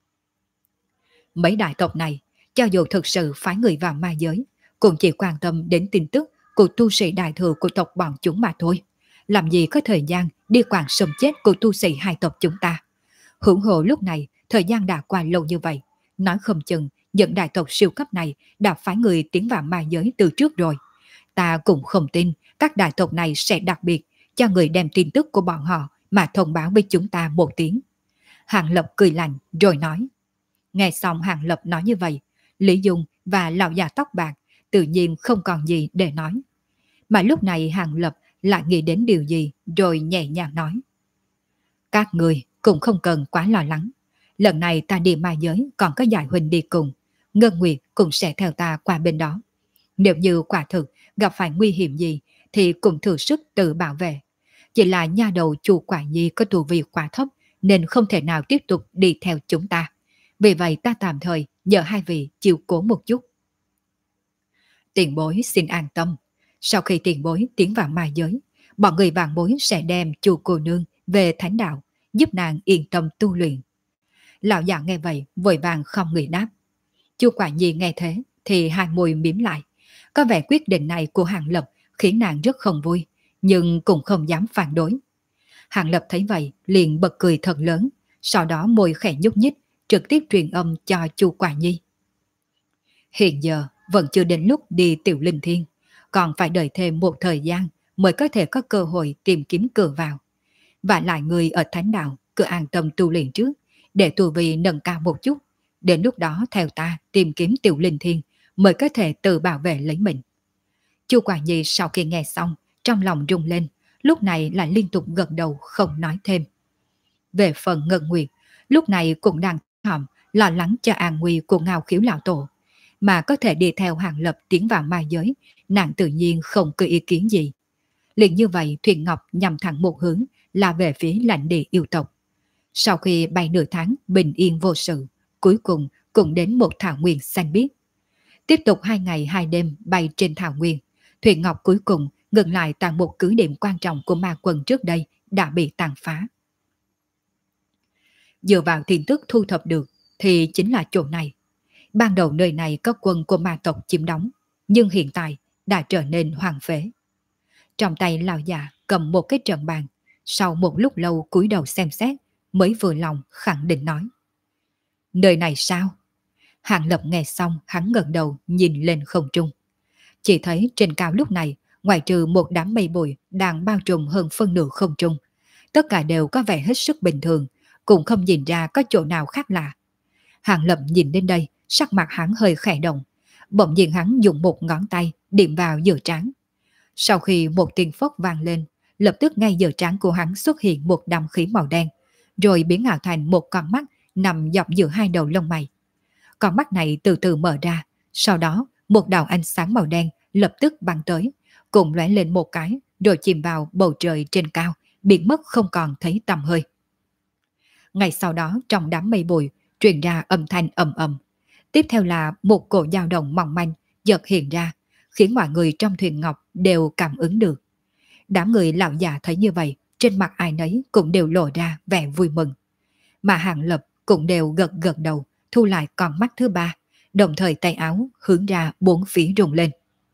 Speaker 1: Mấy đại tộc này, cho dù thực sự phái người vào ma giới, cũng chỉ quan tâm đến tin tức của tu sĩ đại thừa của tộc bọn chúng mà thôi. Làm gì có thời gian đi quản sống chết của tu sĩ hai tộc chúng ta. Hưởng hộ lúc này, thời gian đã qua lâu như vậy. Nói không chừng, những đại tộc siêu cấp này đã phái người tiến vào ma giới từ trước rồi. Ta cũng không tin các đại tộc này sẽ đặc biệt cho người đem tin tức của bọn họ mà thông báo với chúng ta một tiếng. Hàng Lập cười lạnh rồi nói. Nghe xong Hàng Lập nói như vậy, Lý Dung và lão già tóc bạc tự nhiên không còn gì để nói. Mà lúc này Hàng Lập lại nghĩ đến điều gì rồi nhẹ nhàng nói. Các người cũng không cần quá lo lắng. Lần này ta đi ma giới còn có Giải Huynh đi cùng. Ngân Nguyệt cũng sẽ theo ta qua bên đó. Nếu như quả thực gặp phải nguy hiểm gì thì cũng thử sức tự bảo vệ. Chỉ là nha đầu Chu Quả Nhi có tu vi quá thấp nên không thể nào tiếp tục đi theo chúng ta. Vì vậy ta tạm thời nhờ hai vị chịu cố một chút. Tiền bối xin an tâm. Sau khi tiền bối tiến vào ma giới, bọn người vạn bối sẽ đem Chu cô nương về thánh đạo, giúp nàng yên tâm tu luyện. Lão già nghe vậy vội vàng không người đáp. Chu Quả Nhi nghe thế thì hai môi mím lại. Có vẻ quyết định này của Hàng Lập khiến nàng rất không vui, nhưng cũng không dám phản đối. Hàng Lập thấy vậy liền bật cười thật lớn, sau đó môi khẽ nhúc nhích, trực tiếp truyền âm cho Chu Quả Nhi. Hiện giờ vẫn chưa đến lúc đi Tiểu Linh Thiên, còn phải đợi thêm một thời gian mới có thể có cơ hội tìm kiếm cửa vào. Và lại người ở thánh đạo cứ an tâm tu luyện trước, để tu vi nâng cao một chút. Đến lúc đó theo ta tìm kiếm Tiểu Linh Thiên mới có thể tự bảo vệ lấy mình. Chu Quả Nhi sau khi nghe xong, trong lòng rung lên, lúc này lại liên tục gật đầu không nói thêm. Về phần Ngân Nguyệt, lúc này cũng đang hòm lo lắng cho an nguy của Ngao Khiếu lão tổ, mà có thể đi theo Hàng Lập tiến vào ma giới, nàng tự nhiên không có ý kiến gì. Liền như vậy, thuyền ngọc nhằm thẳng một hướng là về phía lãnh địa yêu tộc. Sau khi bay nửa tháng bình yên vô sự, cuối cùng cũng đến một thảo nguyên xanh biếc. Tiếp tục 2 ngày 2 đêm bay trên thảo nguyên, thuyền ngọc cuối cùng ngừng lại tại một cứ điểm quan trọng của ma quân trước đây đã bị tàn phá. Dựa vào tin tức thu thập được thì chính là chỗ này. Ban đầu nơi này có quân của ma tộc chiếm đóng, nhưng hiện tại đã trở nên hoang phế. Trong tay lão già cầm một cái trận bàn, Sau một lúc lâu cúi đầu xem xét, mới vừa lòng khẳng định nói. Nơi này sao? Hàng Lập nghe xong hắn ngẩng đầu nhìn lên không trung. Chỉ thấy trên cao lúc này, ngoại trừ một đám mây bụi đang bao trùm hơn phân nửa không trung, tất cả đều có vẻ hết sức bình thường, cũng không nhìn ra có chỗ nào khác lạ. Hàng Lập nhìn đến đây, sắc mặt hắn hơi khẽ động, bỗng nhiên hắn dùng một ngón tay điểm vào giữa trán. Sau khi một tiếng phốc vang lên, lập tức ngay giữa trán của hắn xuất hiện một đám khí màu đen, rồi biến ảo thành một con mắt nằm dọc giữa hai đầu lông mày. Con mắt này từ từ mở ra, sau đó một đạo ánh sáng màu đen lập tức bắn tới, cùng lóe lên một cái, rồi chìm vào bầu trời trên cao, biến mất không còn thấy tăm hơi. Ngay sau đó trong đám mây bụi truyền ra âm thanh ầm ầm. Tiếp theo là một cổ dao động mỏng manh chợt hiện ra, khiến mọi người trong thuyền ngọc đều cảm ứng được. Đám người lão già thấy như vậy, trên mặt ai nấy cũng đều lộ ra vẻ vui mừng. Mà Hàng Lập cũng đều gật gật đầu, thu lại con mắt thứ ba, đồng thời tay áo hướng ra bốn phía rung lên.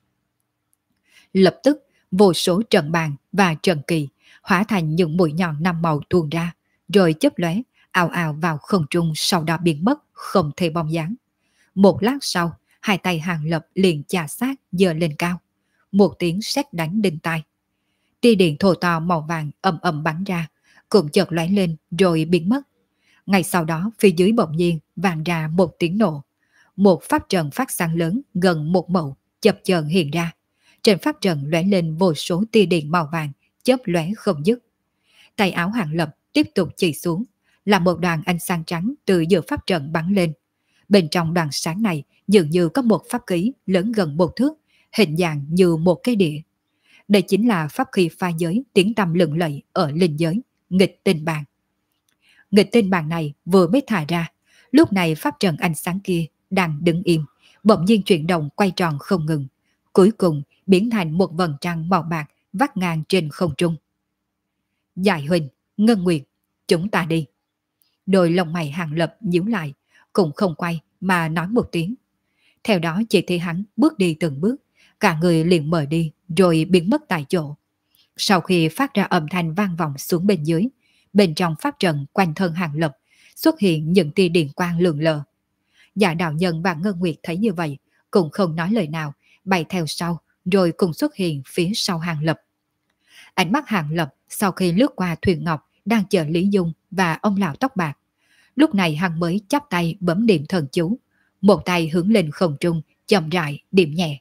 Speaker 1: Lập tức, vô số trận bàn và trận kỳ hóa thành những mũi nhọn năm màu tuôn ra, rồi chớp lóe, ào ào vào không trung, sau đó biến mất, không thể bóng dáng. Một lát sau, hai tay Hàng Lập liền chà sát giơ lên cao. Một tiếng sét đánh đinh tai. Tia điện thô to màu vàng ầm ầm bắn ra, cũng chợt lóe lên rồi biến mất. Ngay sau đó, phía dưới bỗng nhiên vang ra một tiếng nổ. Một pháp trận phát sáng lớn gần một mẫu chập chờn hiện ra. Trên pháp trận lóe lên vô số tia điện màu vàng, chớp lóe không dứt. Tay áo Hàng Lập tiếp tục chỉ xuống, là một đoàn ánh sáng trắng từ giữa pháp trận bắn lên. Bên trong đoàn sáng này dường như có một pháp khí lớn gần một thước, hình dạng như một cái đĩa. Đây chính là pháp khí pha giới tiếng tăm lừng lẫy ở linh giới, nghịch tinh bàn. Nghịch tinh bàn này vừa mới thả ra, lúc này pháp trận ánh sáng kia đang đứng im, bỗng nhiên chuyển động quay tròn không ngừng, cuối cùng biến thành một vầng trăng màu bạc vắt ngang trên không trung. Giải Huỳnh, Ngân Nguyệt, chúng ta đi. Đôi lông mày Hàng Lập nhíu lại, cũng không quay mà nói một tiếng. Theo đó chỉ thấy hắn bước đi từng bước, cả người liền mờ đi rồi biến mất tại chỗ. Sau khi phát ra âm thanh vang vọng xuống bên dưới, bên trong pháp trận quanh thân Hàng Lập xuất hiện những tia điện quang lượn lờ. Dạ đạo nhân và Ngân Nguyệt thấy như vậy, cũng không nói lời nào, bay theo sau, rồi cùng xuất hiện phía sau Hàng Lập. Ánh mắt Hàng Lập sau khi lướt qua thuyền ngọc đang chờ Lý Dung và ông lão tóc bạc. Lúc này hắn mới chắp tay bấm điểm thần chú, một tay hướng lên không trung, chậm rãi điểm nhẹ.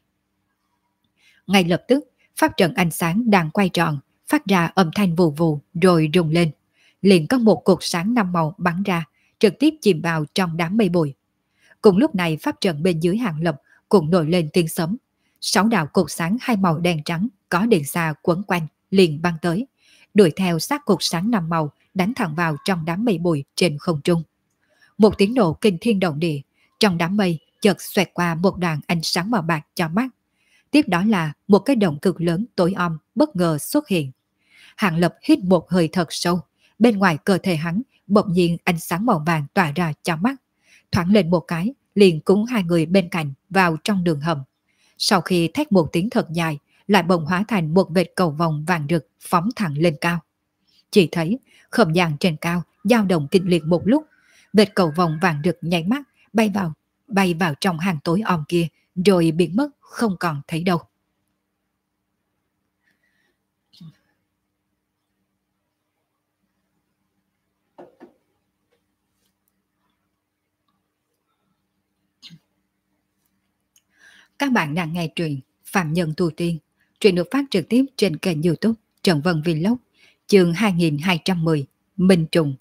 Speaker 1: Ngay lập tức, pháp trận ánh sáng đang quay tròn, phát ra âm thanh vù vù rồi rung lên. Liền có một cột sáng năm màu bắn ra, trực tiếp chìm vào trong đám mây bụi. Cùng lúc này pháp trận bên dưới Hàng Lập cũng nổi lên tiếng sấm. 6 đạo cột sáng hai màu đen trắng có điện xa quấn quanh liền băng tới, đuổi theo sát cột sáng năm màu đánh thẳng vào trong đám mây bụi trên không trung. Một tiếng nổ kinh thiên động địa, trong đám mây chợt xoẹt qua một đoàn ánh sáng màu bạc cho mắt. Tiếp đó là một cái động cực lớn tối om bất ngờ xuất hiện. Hàng Lập hít một hơi thật sâu, bên ngoài cơ thể hắn bỗng nhiên ánh sáng màu vàng tỏa ra cho mắt. Thoáng lên một cái, liền cúng hai người bên cạnh vào trong đường hầm. Sau khi thét một tiếng thật dài, lại bỗng hóa thành một vệt cầu vồng vàng rực phóng thẳng lên cao. Chỉ thấy không gian trên cao dao động kịch liệt một lúc, vệt cầu vồng vàng rực nháy mắt bay vào trong hang tối om kia, rồi biến mất không còn thấy đâu. Các bạn đang nghe truyện Phạm Nhân Tu Tiên. Truyện được phát trực tiếp trên kênh YouTube Trần Vân Vlog, chương 2210, Minh Trùng.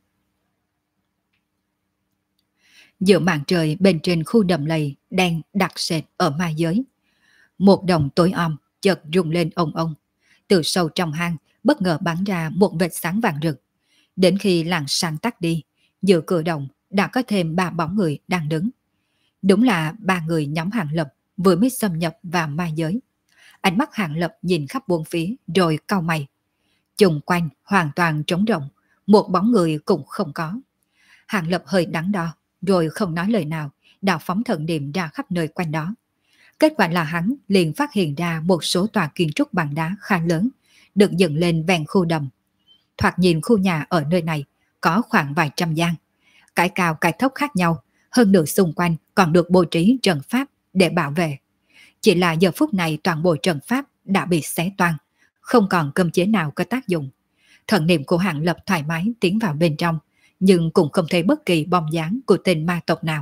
Speaker 1: Giữa màn trời bên trên khu đầm lầy đen đặc sệt ở ma giới, một đồng tối om chợt rung lên ong ong. Từ sâu trong hang bất ngờ bắn ra một vệt sáng vàng rực. Đến khi làn sáng tắt đi, giữa cửa động đã có thêm 3 bóng người đang đứng. Đúng là 3 người nhóm Hàng Lập vừa mới xâm nhập vào ma giới. Ánh mắt Hàng Lập nhìn khắp bốn phía rồi cau mày. Chung quanh hoàn toàn trống rỗng, một bóng người cũng không có. Hàng Lập hơi đắn đo, rồi không nói lời nào, đào phóng thần niệm ra khắp nơi quanh đó. Kết quả là hắn liền phát hiện ra một số tòa kiến trúc bằng đá khá lớn, được dựng lên ven khu đầm. Thoạt nhìn khu nhà ở nơi này có khoảng vài trăm gian, cái cao cái thấp khác nhau, hơn nữa xung quanh còn được bố trí trận pháp để bảo vệ. Chỉ là giờ phút này toàn bộ trận pháp đã bị xé toang, không còn cơm chế nào có tác dụng. Thần niệm của Hàng Lập thoải mái tiến vào bên trong, nhưng cũng không thấy bất kỳ bóng dáng của tên ma tộc nào.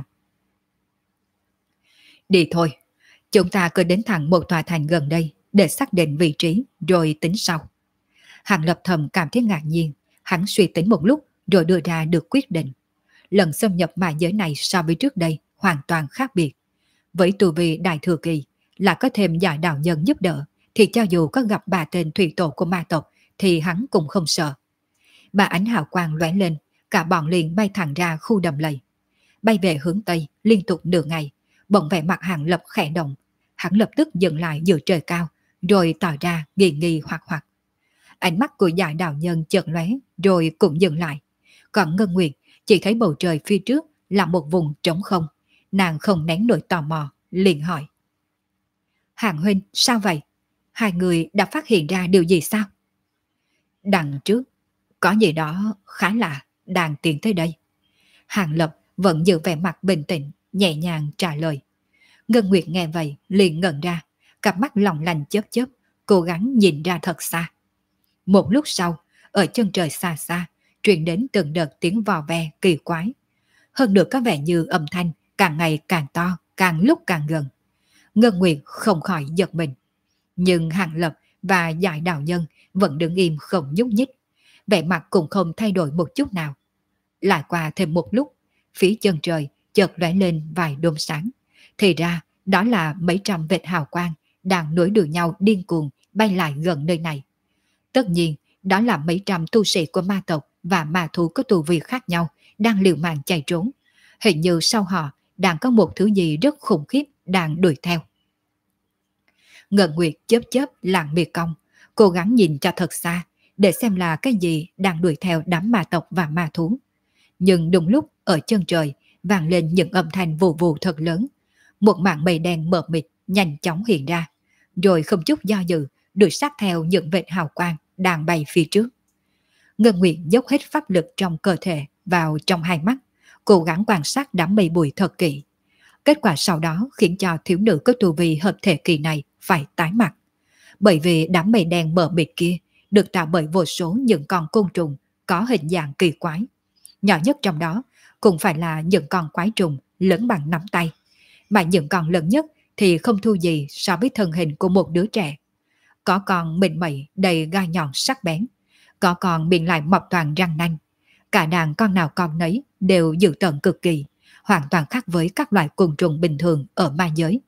Speaker 1: Đi thôi, chúng ta cứ đến thẳng một tòa thành gần đây để xác định vị trí rồi tính sau. Hàng Lập thầm cảm thấy ngạc nhiên, hắn suy tính một lúc rồi đưa ra được quyết định. Lần xâm nhập ma giới này so với trước đây hoàn toàn khác biệt. Với tu vi đại thừa kỳ là có thêm giải đạo nhân giúp đỡ, thì cho dù có gặp ba tên thủy tổ của ma tộc thì hắn cũng không sợ. Ba ánh hào quang lóe lên, cả bọn liền bay thẳng ra khu đầm lầy. Bay về hướng Tây liên tục nửa ngày, bỗng vẻ mặt Hàng Lập khẽ động. Hắn lập tức dừng lại giữa trời cao, rồi tỏ ra nghi nghi hoặc hoặc. Ánh mắt của giải đạo nhân chợt lóe rồi cũng dừng lại. Còn Ngân Nguyệt chỉ thấy bầu trời phía trước là một vùng trống không. Nàng không nén nổi tò mò, liền hỏi. Hàng huynh, sao vậy? Hai người đã phát hiện ra điều gì sao? Đằng trước, có gì đó khá lạ đang tiến tới đây. Hàng Lập vẫn giữ vẻ mặt bình tĩnh, nhẹ nhàng trả lời. Ngân Nguyệt nghe vậy, liền ngẩn ra, cặp mắt long lanh chớp chớp, cố gắng nhìn ra thật xa. Một lúc sau, ở chân trời xa xa, truyền đến từng đợt tiếng vò ve kỳ quái. Hơn nữa có vẻ như âm thanh càng ngày càng to, càng lúc càng gần. Ngân Nguyệt không khỏi giật mình. Nhưng Hàng Lập và Giải Đạo Nhân vẫn đứng im không nhúc nhích, vẻ mặt cũng không thay đổi một chút nào. Lại qua thêm một lúc, phía chân trời chợt lóe lên vài đốm sáng. Thì ra đó là mấy trăm vệt hào quang đang nối đuôi nhau điên cuồng bay lại gần nơi này. Tất nhiên, đó là mấy trăm tu sĩ của ma tộc và ma thú có tu vi khác nhau đang liều mạng chạy trốn. Hình như sau họ đang có một thứ gì rất khủng khiếp đang đuổi theo. Ngân Nguyệt chớp chớp làng mi cong, cố gắng nhìn cho thật xa để xem là cái gì đang đuổi theo đám ma tộc và ma thú. Nhưng đúng lúc ở chân trời vang lên những âm thanh vù vù thật lớn. Một mảng mây đen mờ mịt nhanh chóng hiện ra, rồi không chút do dự đuổi sát theo những vệt hào quang đang bay phía trước. Ngân Nguyệt dốc hết pháp lực trong cơ thể vào trong hai mắt, cố gắng quan sát đám mây bụi thật kỹ. Kết quả sau đó khiến cho thiếu nữ có tu vi hợp thể kỳ này phải tái mặt. Bởi vì đám mây đen mờ mịt kia được tạo bởi vô số những con côn trùng có hình dạng kỳ quái. Nhỏ nhất trong đó cũng phải là những con quái trùng lớn bằng nắm tay, mà những con lớn nhất thì không thua gì so với thân hình của một đứa trẻ. Có con mịn mẩy đầy gai nhọn sắc bén, có con miệng lại mọc toàn răng nanh. Cả đàn con nào con nấy đều dữ tợn cực kỳ, hoàn toàn khác với các loại côn trùng bình thường ở ma giới.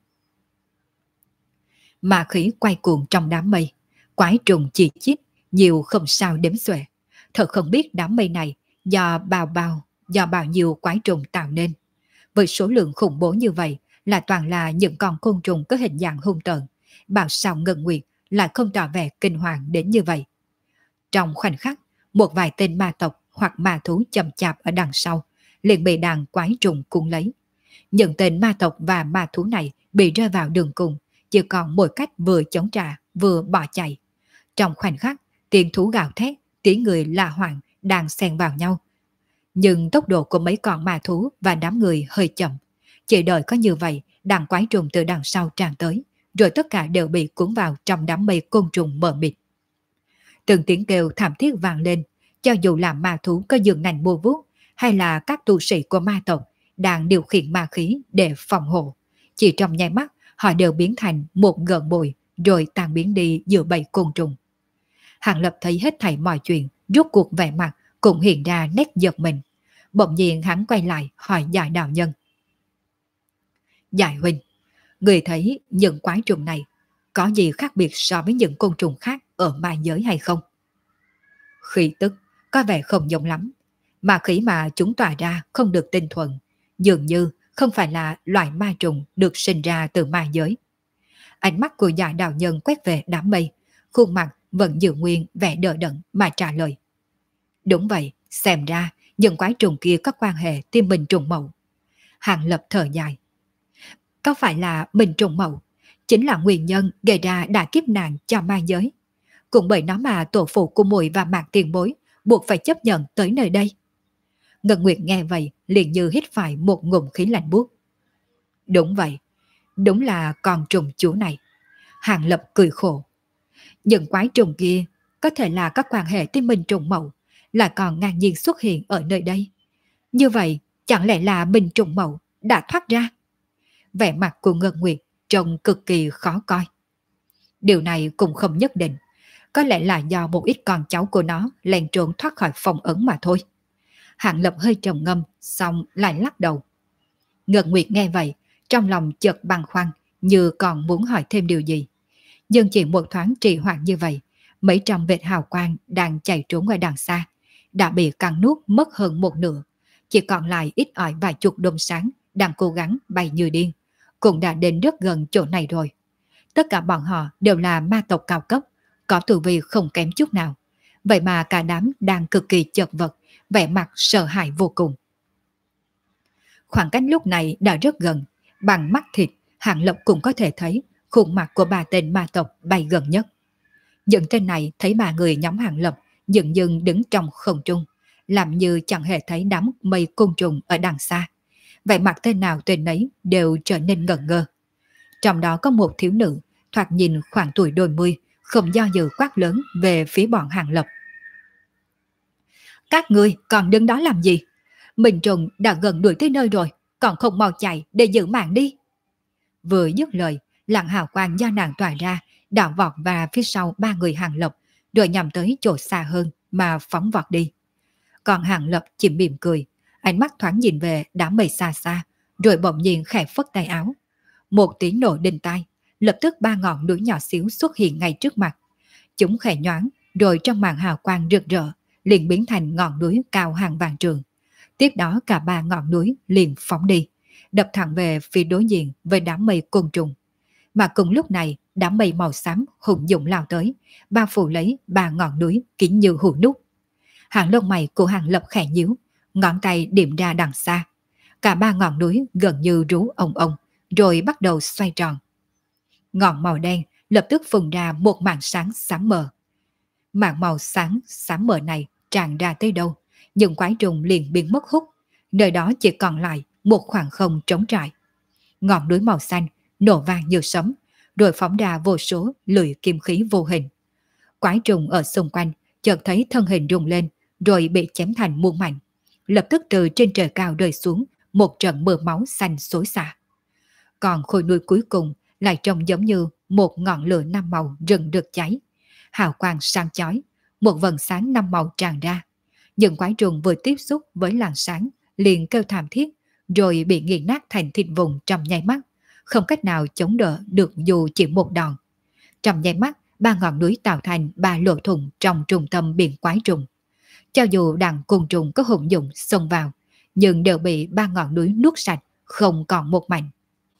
Speaker 1: Ma khí quay cuồng trong đám mây, quái trùng chỉ chít, nhiều không sao đếm xuể. Thật không biết đám mây này do bao nhiêu quái trùng tạo nên. Với số lượng khủng bố như vậy là toàn là những con côn trùng có hình dạng hung tợn, bảo sao Ngân Nguyệt lại không tỏ vẻ kinh hoàng đến như vậy. Trong khoảnh khắc, một vài tên ma tộc hoặc ma thú chậm chạp ở đằng sau liền bị đàn quái trùng cuốn lấy. Những tên ma tộc và ma thú này bị rơi vào đường cùng, chỉ còn một cách vừa chống trả vừa bỏ chạy. Trong khoảnh khắc, tiếng thú gào thét, tiếng người la hoảng đang xen vào nhau. Nhưng tốc độ của mấy con ma thú và đám người hơi chậm. Chỉ đợi có như vậy, đàn quái trùng từ đằng sau tràn tới, rồi tất cả đều bị cuốn vào trong đám mây côn trùng mờ mịt. Từng tiếng kêu thảm thiết vang lên, cho dù là ma thú có giường nành bô vuốt hay là các tu sĩ của ma tộc đang điều khiển ma khí để phòng hộ. Chỉ trong nháy mắt, họ đều biến thành một gợn bụi rồi tan biến đi giữa bầy côn trùng. Hàng Lập thấy hết thảy mọi chuyện, rốt cuộc vẻ mặt cũng hiện ra nét giật mình. Bỗng nhiên hắn quay lại hỏi Giải Đạo Nhân. Giải huynh, người thấy những quái trùng này có gì khác biệt so với những côn trùng khác ở ma giới hay không? Khí tức có vẻ không giống lắm, mà khí mà chúng tỏa ra không được tinh thuần, dường như không phải là loại ma trùng được sinh ra từ ma giới. Ánh mắt của Giải Đạo Nhân quét về đám mây, khuôn mặt vẫn giữ nguyên vẻ đờ đẫn mà trả lời. Đúng vậy, xem ra những quái trùng kia có quan hệ tim mình trùng mậu. Hàng Lập thở dài. Có phải là mình trùng mậu chính là nguyên nhân gây ra đại kiếp nạn cho ma giới? Cũng bởi nó mà tổ phụ của muội và Mạc Tiền Bối buộc phải chấp nhận tới nơi đây. Ngân Nguyệt nghe vậy liền như hít phải một ngụm khí lạnh buốt. Đúng vậy, đúng là con trùng chúa này. Hàng Lập cười khổ. Những quái trùng kia có thể là các quan hệ tiên minh trùng mậu, lại còn ngang nhiên xuất hiện ở nơi đây. Như vậy, chẳng lẽ là minh trùng mậu đã thoát ra? Vẻ mặt của Ngân Nguyệt trông cực kỳ khó coi. Điều này cũng không nhất định. Có lẽ là do một ít con cháu của nó lén trốn thoát khỏi phòng ấn mà thôi. Hạng Lập hơi trầm ngâm, xong lại lắc đầu. Ngân Nguyệt nghe vậy, trong lòng chợt băn khoăn, như còn muốn hỏi thêm điều gì. Nhưng chỉ một thoáng trì hoãn như vậy, mấy trăm vệt hào quang đang chạy trốn ngoài đằng xa, đã bị cắn nuốt mất hơn một nửa. Chỉ còn lại ít ỏi vài chục đốm sáng đang cố gắng bay như điên, cũng đã đến rất gần chỗ này rồi. Tất cả bọn họ đều là ma tộc cao cấp, có tu vi không kém chút nào. Vậy mà cả đám đang cực kỳ chật vật, vẻ mặt sợ hãi vô cùng. Khoảng cách lúc này đã rất gần, bằng mắt thịt, Hạng Lập cũng có thể thấy khuôn mặt của ba tên ma tộc bay gần nhất. Những tên này thấy ba người nhóm Hạng Lập dừng dừng đứng trong không trung, làm như chẳng hề thấy đám mây côn trùng ở đằng xa. Vậy mặt tên nào tên nấy đều trở nên ngẩn ngơ. Trong đó có một thiếu nữ, thoạt nhìn khoảng tuổi đôi mươi, không do dự quát lớn về phía bọn Hạng Lập. Các ngươi còn đứng đó làm gì? Mình trùng đã gần đuổi tới nơi rồi, còn không mau chạy để giữ mạng đi. Vừa dứt lời, làn hào quang do nàng tỏa ra, đảo vọt và phía sau ba người Hàng Lập, rồi nhằm tới chỗ xa hơn mà phóng vọt đi. Còn Hàng Lập chỉ mỉm cười, ánh mắt thoáng nhìn về đám mây xa xa, rồi bỗng nhiên khẽ phất tay áo. Một tiếng nổ đinh tai, lập tức ba ngọn núi nhỏ xíu xuất hiện ngay trước mặt. Chúng khẽ nhoáng, rồi trong màn hào quang rực rỡ, liền biến thành ngọn núi cao hàng vạn trường. Tiếp đó cả ba ngọn núi liền phóng đi, đập thẳng về phía đối diện với đám mây côn trùng. Mà cùng lúc này, đám mây màu xám hùng dũng lao tới, bao phủ lấy ba ngọn núi kín như hù nút. Hàng lông mày của Hàng Lập khẽ nhíu, ngón tay điểm ra đằng xa. Cả ba ngọn núi gần như rú ông ông, rồi bắt đầu xoay tròn. Ngọn màu đen lập tức phun ra một màn sáng xám mờ. Màn màu sáng xám mờ này tràn ra tới đâu, những quái trùng liền biến mất hút, nơi đó chỉ còn lại một khoảng không trống trải. Ngọn núi màu xanh nổ vang như sấm, rồi phóng ra vô số lưỡi kim khí vô hình. Quái trùng ở xung quanh chợt thấy thân hình rung lên, rồi bị chém thành muôn mảnh. Lập tức từ trên trời cao rơi xuống một trận mưa máu xanh xối xả. Còn khối núi cuối cùng lại trông giống như một ngọn lửa năm màu rừng rực cháy. Hào quang sáng chói, một vầng sáng năm màu tràn ra. Những quái trùng vừa tiếp xúc với làn sáng liền kêu thảm thiết, rồi bị nghiền nát thành thịt vụn trong nháy mắt, không cách nào chống đỡ được dù chỉ một đòn. Trong nháy mắt, ba ngọn núi tạo thành ba lỗ thủng trong trung tâm biển quái trùng. Cho dù đàn côn trùng có hùng dũng xông vào, nhưng đều bị ba ngọn núi nuốt sạch, không còn một mảnh.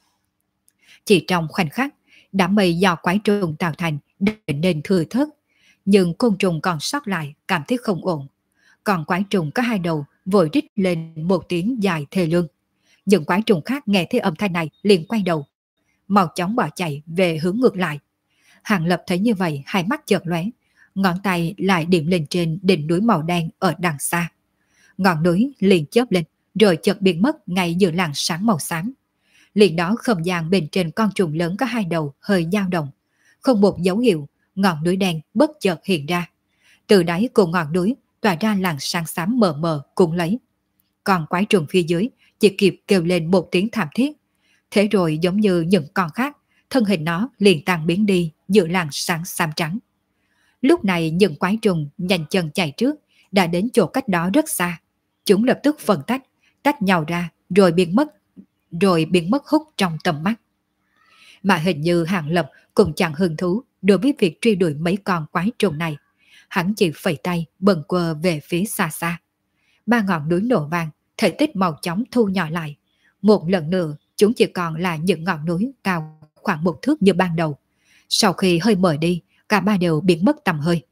Speaker 1: Chỉ trong khoảnh khắc, đám mây do quái trùng tạo thành trở nên thừa thớt, nhưng côn trùng còn sót lại cảm thấy không ổn. Còn quái trùng có hai đầu vội rít lên một tiếng dài thê lương. Những quái trùng khác nghe thấy âm thanh này liền quay đầu, mau chóng bỏ chạy về hướng ngược lại. Hàng Lập thấy như vậy, hai mắt chợt lóe, ngón tay lại điểm lên trên đỉnh núi màu đen ở đằng xa. Ngọn núi liền chớp lên, rồi chợt biến mất ngay giữa làn sáng màu xám. Liền đó không gian bên trên con trùng lớn có hai đầu hơi dao động, không một dấu hiệu, ngọn núi đen bất chợt hiện ra. Từ đáy của ngọn núi tỏa ra làn sáng xám mờ mờ cuốn lấy. Còn quái trùng phía dưới chỉ kịp kêu lên một tiếng thảm thiết. Thế rồi giống như những con khác, thân hình nó liền tan biến đi giữa làn sáng xám trắng. Lúc này những quái trùng nhanh chân chạy trước, đã đến chỗ cách đó rất xa. Chúng lập tức phân tách nhau ra rồi biến mất hút trong tầm mắt. Mà hình như Hàng Lập cũng chẳng hứng thú đối với việc truy đuổi mấy con quái trùng này. Hắn chỉ phẩy tay bần quơ về phía xa xa. Ba ngọn núi nổ vang, thể tích màu chóng thu nhỏ lại. Một lần nữa, chúng chỉ còn là những ngọn núi cao khoảng một thước như ban đầu. Sau khi hơi mở đi, cả ba đều biến mất tầm hơi.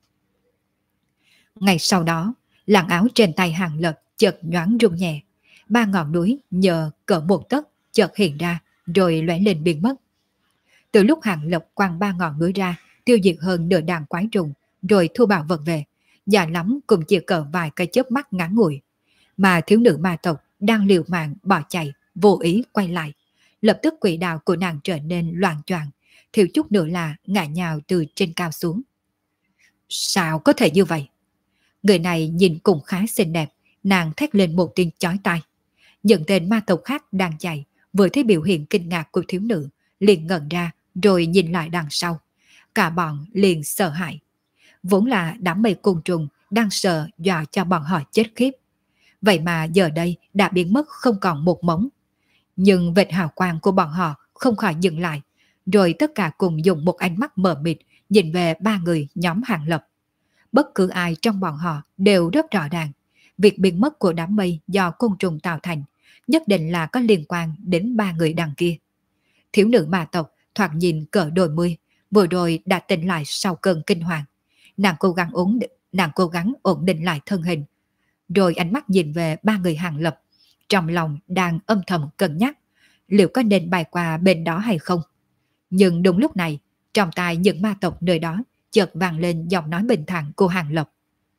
Speaker 1: Ngay sau đó, làn áo trên tay Hàng Lập chợt nhoáng rung nhẹ. Ba ngọn núi nhờ cỡ một tấc chợt hiện ra, rồi lóe lên biến mất. Từ lúc Hàng Lập quăng ba ngọn núi ra, tiêu diệt hơn nửa đàn quái trùng, rồi thu bảo vật về, già lắm cũng chỉ cỡ vài cái chớp mắt ngắn ngủi, mà thiếu nữ ma tộc đang liều mạng bỏ chạy, vô ý quay lại. Lập tức quỹ đạo của nàng trở nên loạn choạng, thiếu chút nữa là ngã nhào từ trên cao xuống. Sao có thể như vậy? Người này nhìn cũng khá xinh đẹp, nàng thét lên một tiếng chói tai. Những tên ma tộc khác đang chạy, vừa thấy biểu hiện kinh ngạc của thiếu nữ, liền ngẩn ra rồi nhìn lại đằng sau. Cả bọn liền sợ hãi. Vốn là đám mây côn trùng đang sợ dọa cho bọn họ chết khiếp. Vậy mà giờ đây đã biến mất không còn một mống. Nhưng vệt hào quang của bọn họ không khỏi dừng lại, rồi tất cả cùng dùng một ánh mắt mờ mịt nhìn về ba người nhóm Hàng Lập. Bất cứ ai trong bọn họ đều rất rõ ràng, việc biến mất của đám mây do côn trùng tạo thành nhất định là có liên quan đến ba người đằng kia. Thiếu nữ ma tộc thoạt nhìn cỡ đôi mươi, vừa rồi đã tỉnh lại sau cơn kinh hoàng. Nàng cố gắng ổn định lại thân hình, rồi ánh mắt nhìn về ba người Hàng Lập, trong lòng đang âm thầm cân nhắc liệu có nên bay qua bên đó hay không. Nhưng đúng lúc này, trong tai những ma tộc nơi đó chợt vang lên giọng nói bình thản của Hàng Lập.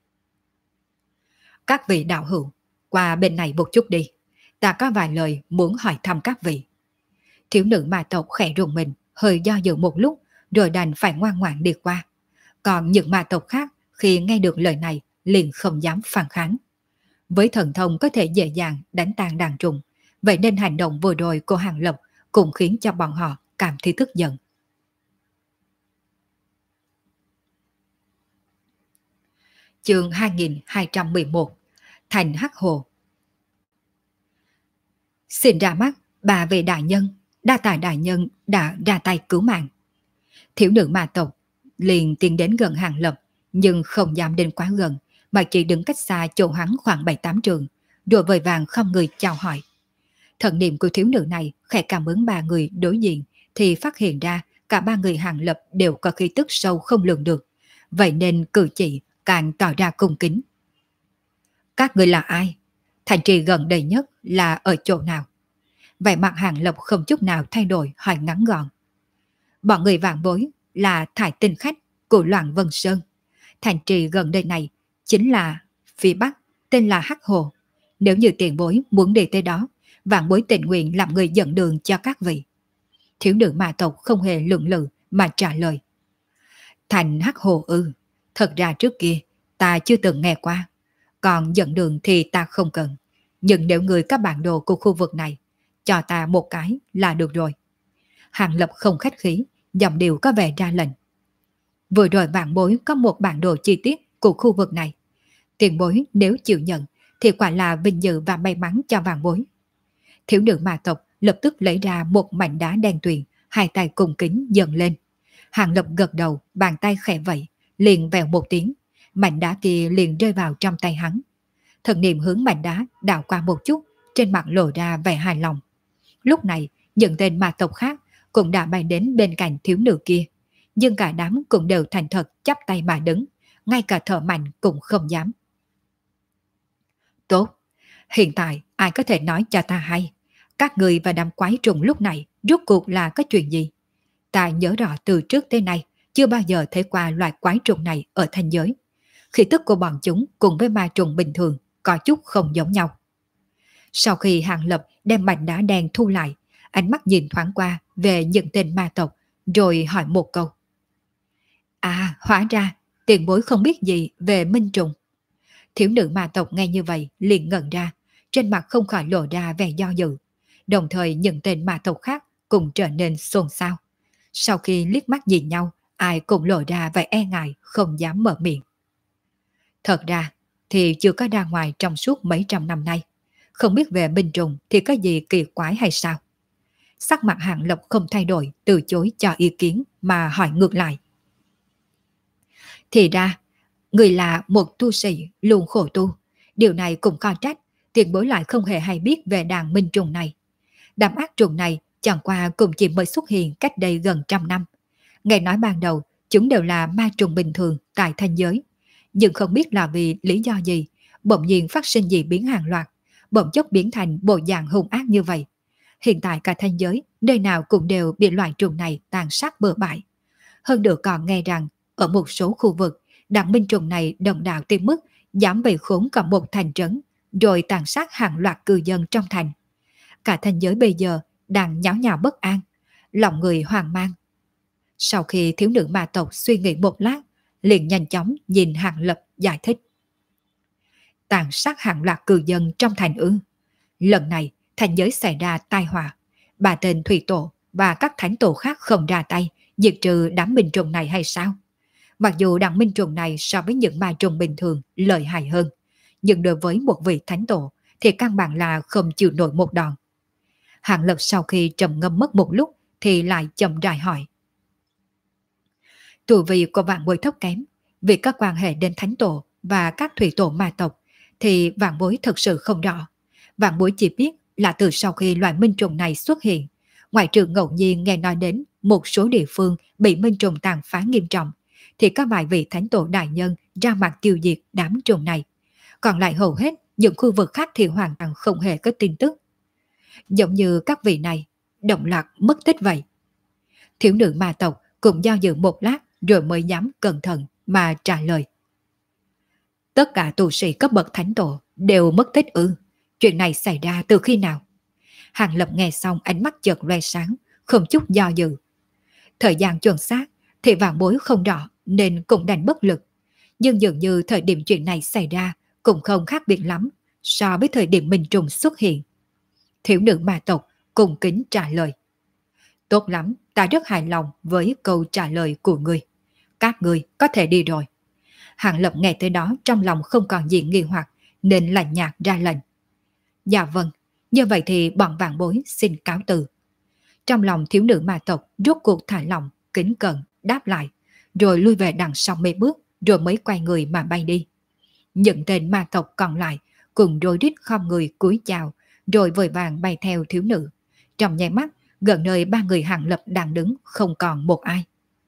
Speaker 1: Các vị đạo hữu, qua bên này một chút đi, ta có vài lời muốn hỏi thăm các vị. Thiếu nữ ma tộc khẽ rùng mình, hơi do dự một lúc, rồi đành phải ngoan ngoãn đi qua. Còn những ma tộc khác khi nghe được lời này liền không dám phản kháng. Với thần thông có thể dễ dàng đánh tan đàn trùng, vậy nên hành động vừa rồi của Hàng Lập cũng khiến cho bọn họ cảm thấy tức giận. Chương 2211 Thành Hắc Hồ. Xin ra mắt bà vị đại nhân, đa tài đại nhân đã ra tay cứu mạng. Thiếu nữ ma tộc liền tiến đến gần Hàng Lập, nhưng không dám đến quá gần, mà chỉ đứng cách xa chỗ hắn khoảng 7-8 trường, rồi vội vàng không người chào hỏi. Thần niệm của thiếu nữ này khẽ cảm ứng ba người đối diện, thì phát hiện ra cả ba người Hàng Lập đều có khí tức sâu không lường được, vậy nên cử chỉ càng tỏ ra cung kính. Các người là ai? Thành trì gần đây nhất là ở chỗ nào? Vẻ mặt Hàng Lập không chút nào thay đổi, hỏi ngắn gọn. Bọn người Vạn Bối là thải tinh khách của Loạn Vân Sơn. Thành trì gần đây này chính là phía Bắc, tên là Hắc Hồ. Nếu như tiền bối muốn đi tới đó, Vạn Bối tình nguyện làm người dẫn đường cho các vị. Thiếu nữ ma tộc không hề lưỡng lự mà trả lời. Thành Hắc Hồ ư? Thật ra trước kia ta chưa từng nghe qua. Còn dẫn đường thì ta không cần. Nhưng nếu người có bản đồ của khu vực này, cho ta một cái là được rồi. Hàng Lập không khách khí, giọng điệu có vẻ ra lệnh. Vừa rồi Vạn Bối có một bản đồ chi tiết của khu vực này. Tiền bối nếu chịu nhận thì quả là vinh dự và may mắn cho Vạn Bối. Thiếu nữ ma tộc lập tức lấy ra một mảnh đá đen tuyền, hai tay cùng kính dần lên. Hàng Lập gật đầu, bàn tay khẽ vẫy, liền vèo một tiếng, mảnh đá kia liền rơi vào trong tay hắn. Thần niệm hướng mảnh đá đảo qua một chút, trên mặt lộ ra vẻ hài lòng. Lúc này, những tên ma tộc khác cũng đã bay đến bên cạnh thiếu nữ kia, nhưng cả đám cũng đều thành thật chắp tay mà đứng, ngay cả thở mạnh cũng không dám. Tốt, hiện tại ai có thể nói cho ta hay, các người và đám quái trùng lúc này rốt cuộc là có chuyện gì? Ta nhớ rõ từ trước tới nay chưa bao giờ thấy qua loại quái trùng này ở thanh giới. Khí tức của bọn chúng cùng với ma trùng bình thường có chút không giống nhau. Sau khi Hàng Lập đem mảnh đá đen thu lại, ánh mắt nhìn thoáng qua về những tên ma tộc, rồi hỏi một câu. À, hóa ra tiền bối không biết gì về minh trùng. Thiếu nữ ma tộc nghe như vậy liền ngẩn ra, trên mặt không khỏi lộ ra vẻ do dự. Đồng thời những tên ma tộc khác cũng trở nên xôn xao. Sau khi liếc mắt nhìn nhau, ai cũng lộ ra vẻ e ngại, không dám mở miệng. Thật ra thì chưa có ra ngoài trong suốt mấy trăm năm nay. Không biết về minh trùng thì có gì kỳ quái hay sao? Sắc mặt Hàng Lập không thay đổi, từ chối cho ý kiến mà hỏi ngược lại. Thì ra, người là một tu sĩ luôn khổ tu. Điều này cũng có trách, tiền bối lại không hề hay biết về đàn minh trùng này. Đám ác trùng này chẳng qua cũng chỉ mới xuất hiện cách đây gần 100 năm. Nghe nói ban đầu, chúng đều là ma trùng bình thường tại thanh giới. Nhưng không biết là vì lý do gì, bỗng nhiên phát sinh dị biến hàng loạt, bỗng chốc biến thành bộ dạng hung ác như vậy. Hiện tại cả thanh giới, nơi nào cũng đều bị loại trùng này tàn sát bừa bãi. Hơn nữa còn nghe rằng, ở một số khu vực, đảng binh chủng này đồng đạo tới mức dám bị khốn cả một thành trấn, rồi tàn sát hàng loạt cư dân trong thành. Cả thành giới bây giờ đang nháo nhào bất an, lòng người hoang mang. Sau khi thiếu nữ ma tộc suy nghĩ một lát, liền nhanh chóng nhìn Hàng Lập giải thích. Tàn sát hàng loạt cư dân trong thành ư? Lần này thành giới xảy ra tai họa, bà tên thủy tổ và các thánh tổ khác không ra tay diệt trừ đám binh trùng này hay sao? Mặc dù đám binh trùng này so với những ma trùng bình thường lợi hại hơn, nhưng đối với một vị thánh tổ thì căn bản là không chịu nổi một đòn. Hàng Lập sau khi trầm ngâm mất một lúc thì lại chậm rãi hỏi. Tu vi của vạn bối thấp kém, vì các quan hệ đến thánh tổ và các thủy tổ ma tộc thì vạn bối thực sự không rõ. Vạn bối chỉ biết là từ sau khi loại minh trùng này xuất hiện, ngoại trừ ngẫu nhiên nghe nói đến một số địa phương bị minh trùng tàn phá nghiêm trọng, thì các vài vị thánh tổ đại nhân ra mặt tiêu diệt đám trùng này. Còn lại hầu hết những khu vực khác thì hoàn toàn không hề có tin tức. Giống như các vị này động lạc mất tích vậy. Thiếu nữ ma tộc cũng do dự một lát rồi mới dám cẩn thận mà trả lời. Tất cả tu sĩ cấp bậc thánh tổ đều mất tích ư? Chuyện này xảy ra từ khi nào? Hàng Lập nghe xong ánh mắt chợt loe sáng, không chút do dự. Thời gian chuẩn xác thì vạn bối không rõ nên cũng đành bất lực. Nhưng dường như thời điểm chuyện này xảy ra cũng không khác biệt lắm so với thời điểm minh trùng xuất hiện. Thiếu nữ ma tộc cung kính trả lời. Tốt lắm, ta rất hài lòng với câu trả lời của ngươi. Các ngươi có thể đi rồi. Hàng Lập nghe tới đó trong lòng không còn gì nghi hoặc nên lạnh nhạt ra lệnh. Dạ vâng, như vậy thì bọn vạn bối xin cáo từ. Trong lòng thiếu nữ ma tộc rốt cuộc thả lòng, kính cẩn, đáp lại, rồi lui về đằng sau mấy bước, rồi mới quay người mà bay đi. Những tên ma tộc còn lại cùng rối rít khom người cúi chào, rồi vội vàng bay theo thiếu nữ. Trong nháy mắt, gần nơi ba người Hàng Lập đang đứng không còn một ai.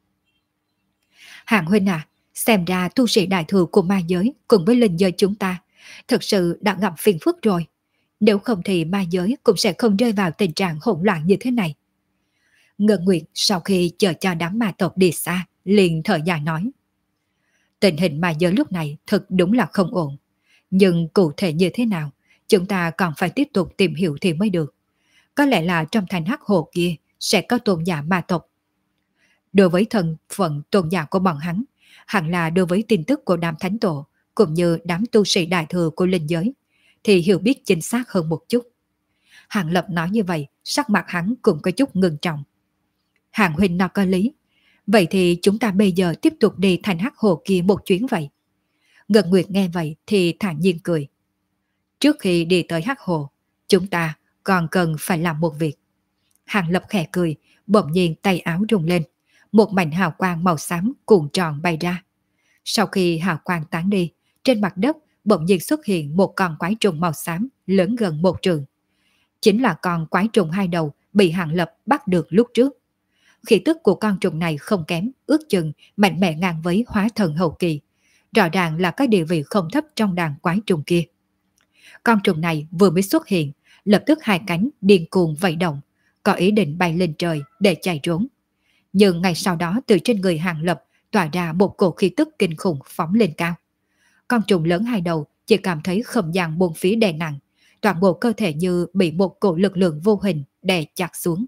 Speaker 1: Hàng huynh à, xem ra tu sĩ đại thừa của ma giới cùng với linh giới chúng ta thực sự đã gặp phiền phức rồi. Nếu không thì ma giới cũng sẽ không rơi vào tình trạng hỗn loạn như thế này. Ngân Nguyệt sau khi chờ cho đám ma tộc đi xa, liền thở dài nói. Tình hình ma giới lúc này thật đúng là không ổn. Nhưng cụ thể như thế nào, chúng ta còn phải tiếp tục tìm hiểu thì mới được. Có lẽ là trong thành hắc hồ kia sẽ có tôn giả ma tộc. Đối với thân phận tôn giả của bọn hắn, hẳn là đối với tin tức của đám thánh tổ, cũng như đám tu sĩ đại thừa của linh giới, thì hiểu biết chính xác hơn một chút. Hàng Lập nói như vậy, sắc mặt hắn cũng có chút ngưng trọng. Hàng huynh nói có lý. Vậy thì chúng ta bây giờ tiếp tục đi thành hắc hồ kia một chuyến vậy. Ngân Nguyệt nghe vậy thì thản nhiên cười. Trước khi đi tới hắc hồ, chúng ta còn cần phải làm một việc. Hàng Lập khẽ cười, bỗng nhiên tay áo rung lên. Một mảnh hào quang màu xám cuộn tròn bay ra. Sau khi hào quang tán đi, trên mặt đất bỗng nhiên xuất hiện một con quái trùng màu xám lớn gần một trượng. Chính là con quái trùng hai đầu bị Hàng Lập bắt được lúc trước. Khí tức của con trùng này không kém, ước chừng mạnh mẽ ngang với hóa thần hậu kỳ. Rõ ràng là cái địa vị không thấp trong đàn quái trùng kia. Con trùng này vừa mới xuất hiện, lập tức hai cánh điên cuồng vẫy động, có ý định bay lên trời để chạy trốn. Nhưng ngay sau đó từ trên người Hàng Lập tỏa ra một cổ khí tức kinh khủng phóng lên cao. Con trùng lớn hai đầu chỉ cảm thấy không gian bốn phía đè nặng, toàn bộ cơ thể như bị một cổ lực lượng vô hình đè chặt xuống.